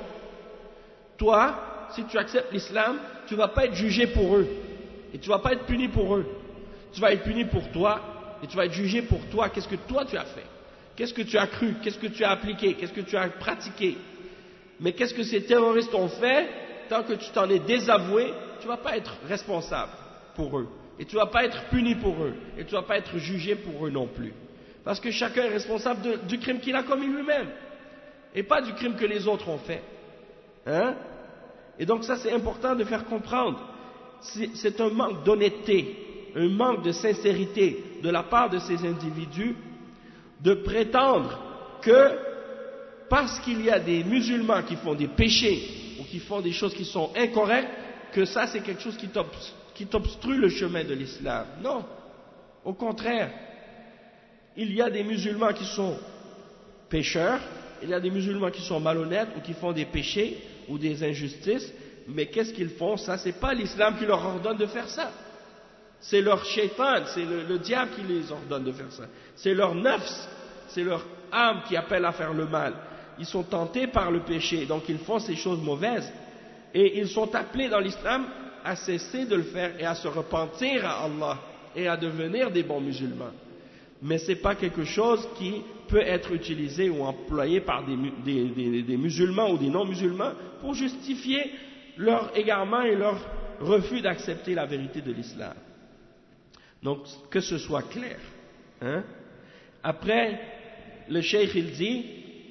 toi, si tu acceptes l'islam, tu ne vas pas être jugé pour eux. Et tu ne vas pas être puni pour eux. Tu vas être puni pour toi. Et tu vas être jugé pour toi. Qu'est-ce que toi tu as fait? Qu'est-ce que tu as cru? Qu'est-ce que tu as appliqué? Qu'est-ce que tu as pratiqué? Mais qu'est-ce que ces terroristes ont fait? Tant que tu t'en es désavoué, tu ne vas pas être responsable pour eux. Et tu ne vas pas être puni pour eux. Et tu ne vas pas être jugé pour eux non plus. Parce que chacun est responsable de, du crime qu'il a commis lui-même. Et pas du crime que les autres ont fait. Hein? Et donc ça c'est important de faire comprendre. C'est, c'est un manque d'honnêteté, un manque de sincérité de la part de ces individus de prétendre que parce qu'il y a des musulmans qui font des péchés ou qui font des choses qui sont incorrectes, que ça c'est quelque chose qui, t'obs- qui t'obstrue le chemin de l'islam. Non, au contraire, il y a des musulmans qui sont pécheurs, il y a des musulmans qui sont malhonnêtes ou qui font des péchés ou des injustices, mais qu'est-ce qu'ils font? Ça, c'est pas l'islam qui leur ordonne de faire ça. C'est leur shaitan, c'est le, le diable qui les ordonne de faire ça. C'est leur nafs, c'est leur âme qui appelle à faire le mal. Ils sont tentés par le péché, donc ils font ces choses mauvaises. Et ils sont appelés dans l'islam à cesser de le faire et à se repentir à Allah et à devenir des bons musulmans. Mais ce n'est pas quelque chose qui peut être utilisé ou employé par des, des, des, des musulmans ou des non-musulmans pour justifier leur égarement et leur refus d'accepter la vérité de l'islam. Donc, que ce soit clair. Hein? Après, le cheikh il dit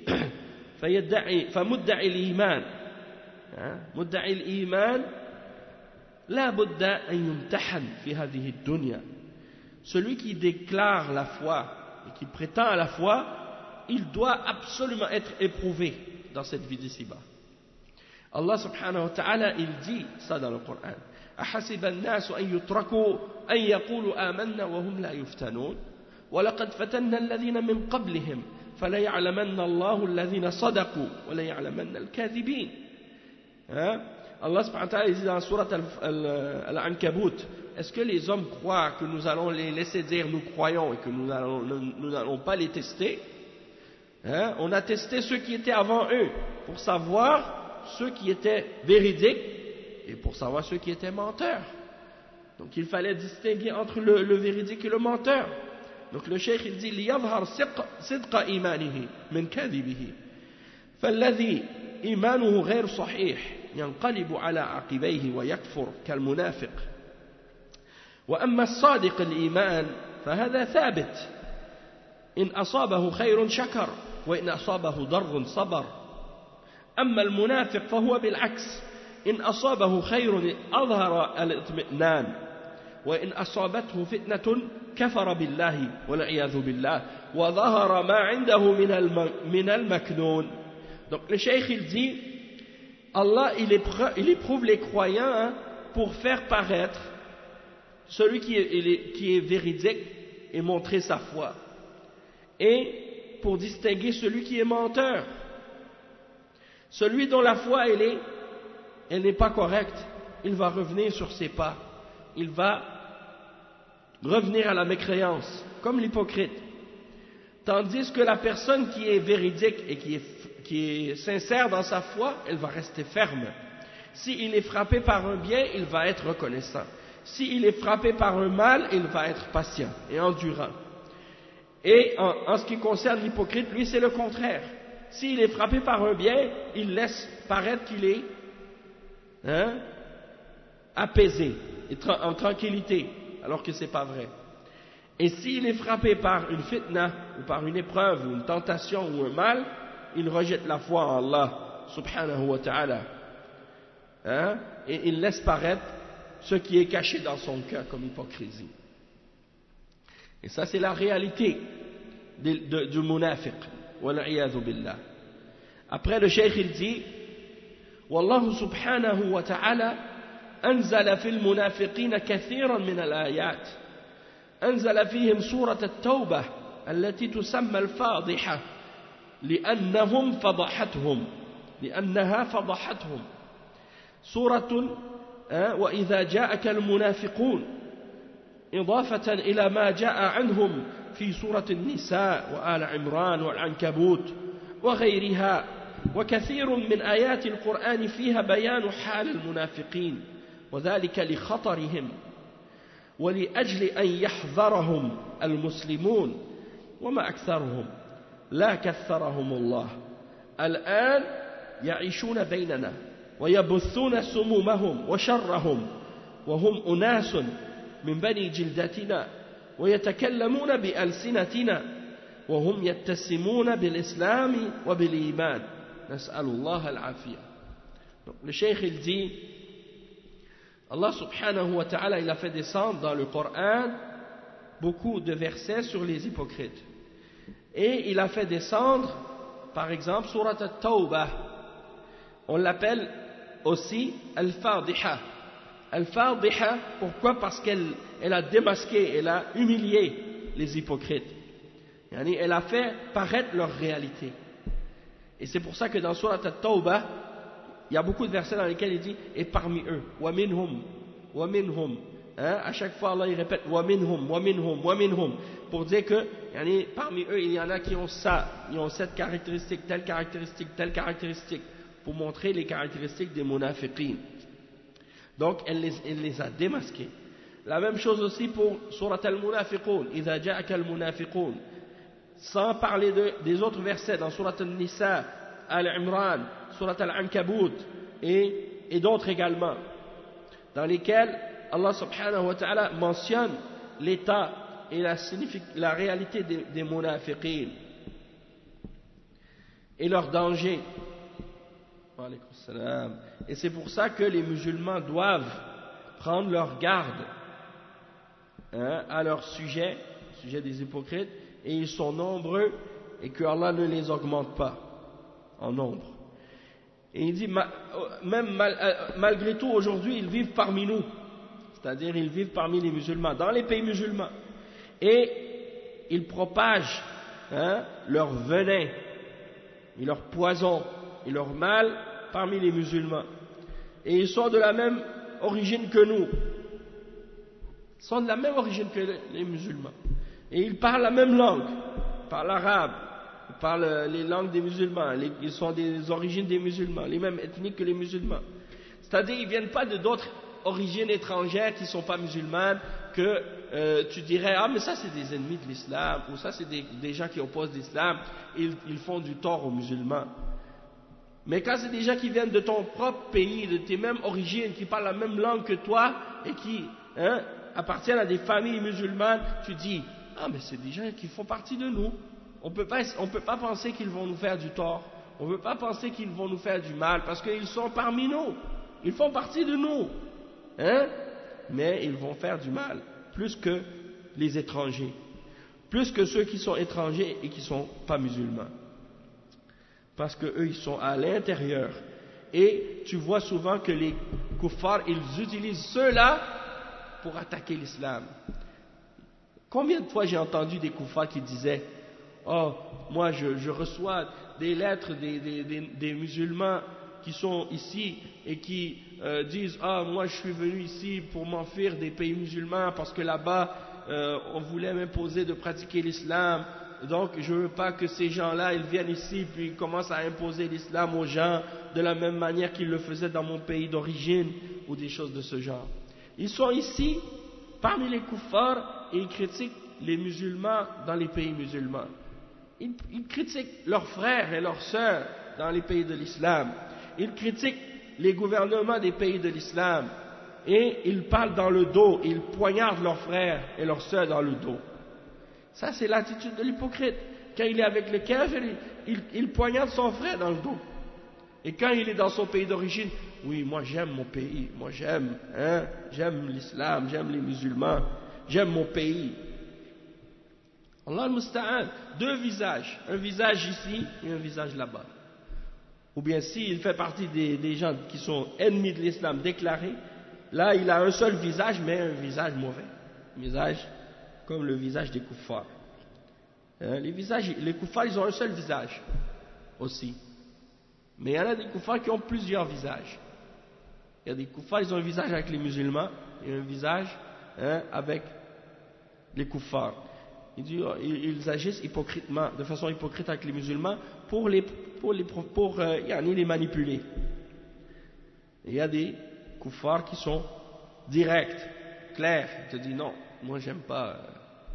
فمدعي الإيمان مدعي الإيمان لا بد أن يمتحن في هذه الدنيا. Celui qui déclare la foi et qui prétend à la foi, il doit absolument être éprouvé dans cette vie d'ici-bas. Allah subhanahu wa ta'ala, il dit ça dans le Coran. أحسب الناس أن يتركوا أن يقولوا آمنا وهم لا يفتنون ولقد فتنا الذين من قبلهم فليعلمن الله الذين صدقوا وليعلمن الكاذبين. Hein? Allah subhanahu wa ta'ala dit dans la sourate Al-Ankabut, est-ce que les hommes croient que nous allons les laisser dire nous croyons et que nous n'allons nous n'allons pas les tester? Hein? On a testé ceux qui étaient avant eux pour savoir ceux qui étaient véridiques et pour savoir ceux qui étaient menteurs. Donc il fallait distinguer entre le, le véridique et le menteur. Donc le cheikh il dit ليظهر صدق إيمانه من كذبه فالذي إيمانه غير صحيح ينقلب على عقبيه ويكفر كالمنافق وأما الصادق الإيمان فهذا ثابت إن أصابه خير شكر وإن أصابه ضر صبر أما المنافق فهو بالعكس إن أصابه خير أظهر الاطمئنان وإن أصابته فتنة كفر بالله والعياذ بالله وظهر ما عنده من المكنون. Donc le cheikh il dit Allah il éprouve, il éprouve les croyants hein, pour faire paraître celui qui est, qui est véridique et montrer sa foi et pour distinguer celui qui est menteur. Celui dont la foi elle est elle n'est pas correcte, il va revenir sur ses pas, il va revenir à la mécréance, comme l'hypocrite. Tandis que la personne qui est véridique et qui est, qui est sincère dans sa foi, elle va rester ferme. S'il est frappé par un bien, il va être reconnaissant. S'il est frappé par un mal, il va être patient et endurant. Et en, en ce qui concerne l'hypocrite, lui c'est le contraire. S'il est frappé par un bien, il laisse paraître qu'il est hein, apaisé, et tra en tranquillité, alors que ce n'est pas vrai. Et s'il est frappé par une fitna, ou par une épreuve, ou une tentation, ou un mal, il rejette la foi en Allah, subhanahu wa ta'ala. Hein, et il laisse paraître ce qui est caché dans son cœur comme hypocrisie. Et ça c'est la réalité de, de, du munafiq. Wal'iyadhu billah. Après le cheikh il dit Wallahu subhanahu wa ta'ala أنزل في المنافقين كثيرا من الآيات أنزل فيهم سورة التوبة التي تسمى الفاضحة لأنهم فضحتهم لأنها فضحتهم سورة وإذا جاءك المنافقون إضافة إلى ما جاء عنهم في سورة النساء وآل عمران والعنكبوت وغيرها وكثير من آيات القرآن فيها بيان حال المنافقين وذلك لخطرهم ولأجل أن يحذرهم المسلمون وما أكثرهم لا كثرهم الله الآن يعيشون بيننا ويبثون سمومهم وشرهم وهم أناس من بني جلدتنا ويتكلمون بألسنتنا وهم يتسمون بالإسلام وبالإيمان نسأل الله العافية. Le cheikh il dit Allah subhanahu wa ta'ala il a fait descendre dans le Coran beaucoup de versets sur les hypocrites et il a fait descendre par exemple surat al-Tawbah, on l'appelle aussi al-Fadiha. Al-Fadiha, pourquoi? Parce qu'elle elle a démasqué, elle a humilié les hypocrites, yani elle a fait paraître leur réalité. Et c'est pour ça que dans surat al-Tawbah il y a beaucoup de versets dans lesquels il dit et parmi eux, wa minhum, wa minhum. Hein? À chaque fois Allah il répète wa minhum, wa minhum, wa minhum, pour dire que yani, parmi eux il y en a qui ont ça, ils ont cette caractéristique, telle caractéristique, telle caractéristique, pour montrer les caractéristiques des munafiqin. Donc elle les, elle les a démasqués. La même chose aussi pour surat al-Munafiqun, idha ja'aka al-Munafiqun, sans parler de, des autres versets dans surat al-Nisa, Al-Imran, surat Al-Ankabut et, et d'autres également, dans lesquels Allah subhanahu wa ta'ala mentionne l'état et la, la réalité des, des munafiqin et leur danger. Et c'est pour ça que les musulmans doivent prendre leur garde hein, à leur sujet, sujet des hypocrites, et ils sont nombreux et que Allah ne les augmente pas en nombre. Et il dit, même mal, malgré tout, aujourd'hui, ils vivent parmi nous. c'est-à-dire ils vivent parmi les musulmans, dans les pays musulmans, et ils propagent hein, leur venin, et leur poison, et leur mal parmi les musulmans. Et ils sont de la même origine que nous, ils sont de la même origine que les musulmans, et ils parlent la même langue, ils parlent l'arabe, ils parlent les langues des musulmans, les, ils sont des origines des musulmans, les mêmes ethniques que les musulmans. C'est-à-dire ils ne viennent pas de d'autres origines étrangères qui ne sont pas musulmanes, que euh, tu dirais, ah mais ça c'est des ennemis de l'islam, ou ça c'est des, des gens qui opposent l'islam, ils, ils font du tort aux musulmans. Mais quand c'est des gens qui viennent de ton propre pays, de tes mêmes origines, qui parlent la même langue que toi, et qui hein, appartiennent à des familles musulmanes, tu dis, ah mais c'est des gens qui font partie de nous, on peut pas, on peut pas penser qu'ils vont nous faire du tort, on ne peut pas penser qu'ils vont nous faire du mal, parce qu'ils sont parmi nous, ils font partie de nous, hein, mais ils vont faire du mal, plus que les étrangers, plus que ceux qui sont étrangers et qui ne sont pas musulmans, parce qu'eux ils sont à l'intérieur, et tu vois souvent que les kuffars, ils utilisent ceux-là pour attaquer l'islam. Combien de fois j'ai entendu des kuffars qui disaient, oh, moi je, je reçois des lettres des, des, des, des musulmans qui sont ici et qui euh, disent, ah, moi je suis venu ici pour m'enfuir des pays musulmans parce que là-bas euh, on voulait m'imposer de pratiquer l'islam, donc je ne veux pas que ces gens-là ils viennent ici puis ils commencent à imposer l'islam aux gens de la même manière qu'ils le faisaient dans mon pays d'origine, ou des choses de ce genre. Ils sont ici parmi les kuffars et ils critiquent les musulmans dans les pays musulmans. Ils, ils critiquent leurs frères et leurs sœurs dans les pays de l'islam. Ils critiquent les gouvernements des pays de l'islam. Et ils parlent dans le dos, ils poignardent leurs frères et leurs sœurs dans le dos. Ça, c'est l'attitude de l'hypocrite. Quand il est avec le kafir, il, il, il poignarde son frère dans le dos. Et quand il est dans son pays d'origine, oui, moi j'aime mon pays, moi j'aime, hein, j'aime l'islam, j'aime les musulmans, j'aime mon pays. Allah al-Musta'an, deux visages, un visage ici et un visage là-bas. Ou bien s'il fait partie des, des gens qui sont ennemis de l'islam déclarés, là il a un seul visage, mais un visage mauvais, un visage comme le visage des kuffars. Hein, les, visages, les kuffars ils ont un seul visage aussi, mais il y en a des kuffars qui ont plusieurs visages. Il y a des kuffars, ils ont un visage avec les musulmans et un visage hein, avec les kuffars. Ils, ils agissent hypocritement, de façon hypocrite avec les musulmans pour les, pour les, pour, euh, les manipuler. Et il y a des kuffars qui sont directs, clairs. Ils te disent non, moi j'aime pas, euh,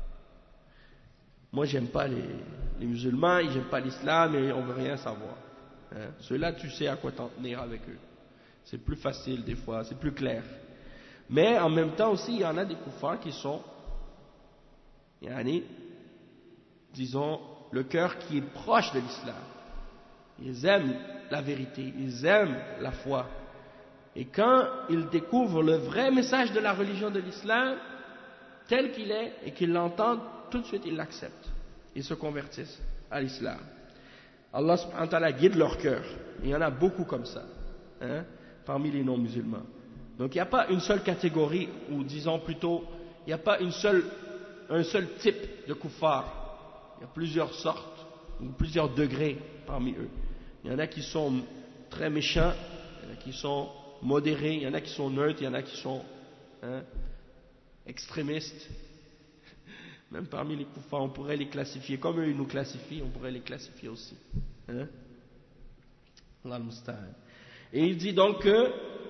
moi j'aime pas les, les musulmans, ils n'aiment pas l'islam et on veut rien savoir. Hein. Ceux-là, tu sais à quoi t'en tenir avec eux. C'est plus facile des fois, c'est plus clair. Mais en même temps aussi, il y en a des kuffars qui sont, yani, disons, le cœur qui est proche de l'islam. Ils aiment la vérité, ils aiment la foi. Et quand ils découvrent le vrai message de la religion de l'islam, tel qu'il est, et qu'ils l'entendent, tout de suite ils l'acceptent. Ils se convertissent à l'islam. Allah subhanahu wa ta'ala guide leur cœur. Il y en a beaucoup comme ça, hein, parmi les non-musulmans. Donc il n'y a pas une seule catégorie, ou disons plutôt, il n'y a pas une seule, un seul type de kuffar. Il y a plusieurs sortes, ou plusieurs degrés parmi eux. Il y en a qui sont très méchants, il y en a qui sont modérés, il y en a qui sont neutres, il y en a qui sont hein, extrémistes. Même parmi les kuffars, on pourrait les classifier. Comme eux, ils nous classifient, on pourrait les classifier aussi. Hein? Allah al-Musta'an. Et il dit donc que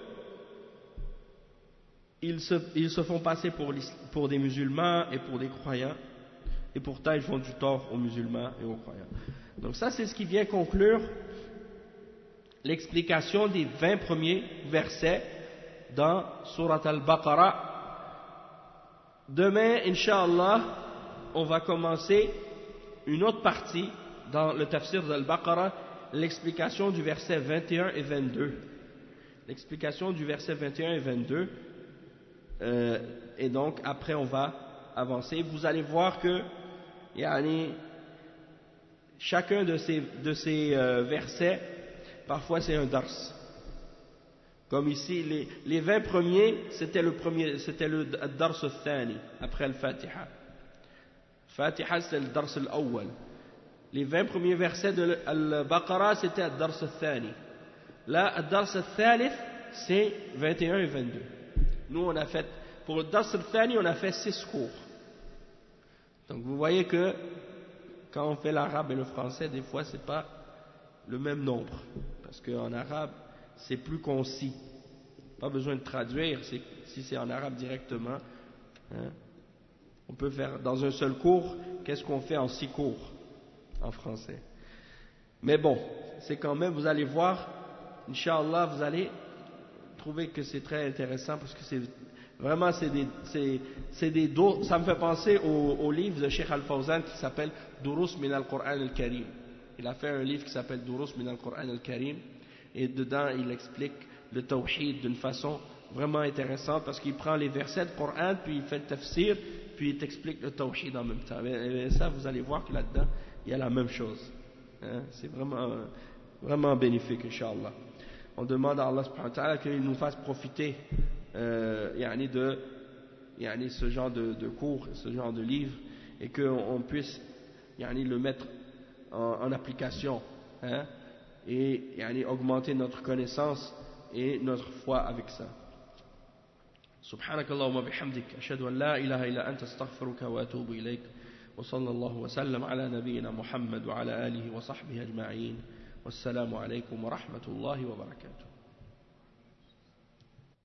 ils se, ils se font passer pour, pour des musulmans et pour des croyants, et pourtant ils font du tort aux musulmans et aux croyants. Donc ça, c'est ce qui vient conclure l'explication des vingt premiers versets dans Surat al-Baqarah. Demain, Inch'Allah, on va commencer une autre partie dans le tafsir d'Al-Baqarah, l'explication du verset vingt et un et vingt-deux. L'explication du verset vingt et un et vingt-deux. Euh, et donc, après, on va avancer. Vous allez voir que yani, chacun de ces, de ces euh, versets, parfois c'est un dars. Comme ici, les, les vingt premiers, c'était le premier, c'était le Dars al-Thani, après le Fatiha. Fatiha, c'était le Dars al-Awwal. Les vingt premiers versets de Al-Baqarah, c'était le Dars al-Thani. Là, le Dars al-Thalith, c'est vingt et un et vingt-deux. Nous, on a fait, pour le Dars al-Thani, on a fait six cours. Donc, vous voyez que, quand on fait l'arabe et le français, des fois, c'est pas le même nombre. Parce qu'en arabe, c'est plus concis. Pas besoin de traduire, si c'est en arabe directement. Hein. On peut faire dans un seul cours, qu'est-ce qu'on fait en six cours en français. Mais bon, c'est quand même, vous allez voir, Inch'Allah, vous allez trouver que c'est très intéressant parce que c'est vraiment, c'est des, c'est, c'est des do, ça me fait penser au, au livre de Cheikh Al-Fawzan qui s'appelle Durus min al-Qur'an al-Karim. Il a fait un livre qui s'appelle Durus min al-Qur'an al-Karim et dedans il explique le tawhid d'une façon vraiment intéressante parce qu'il prend les versets du Coran puis il fait le tafsir puis il t'explique le tawhid en même temps. Et ça, vous allez voir que là-dedans il y a la même chose. Hein? C'est vraiment, vraiment bénéfique, Inch'Allah. On demande à Allah subhanahu wa ta'ala qu'il nous fasse profiter euh, yani de yani ce genre de, de cours, ce genre de livres, et qu'on puisse yani le mettre en, en application, hein, et yani augmenter notre connaissance et notre foi avec ça. سبحانك اللهم وبحمدك أشهد أن لا إله إلا أنت أستغفرك وأتوب إليك وصلى الله وسلم على نبينا محمد وعلى آله وصحبه أجمعين والسلام عليكم ورحمة الله وبركاته.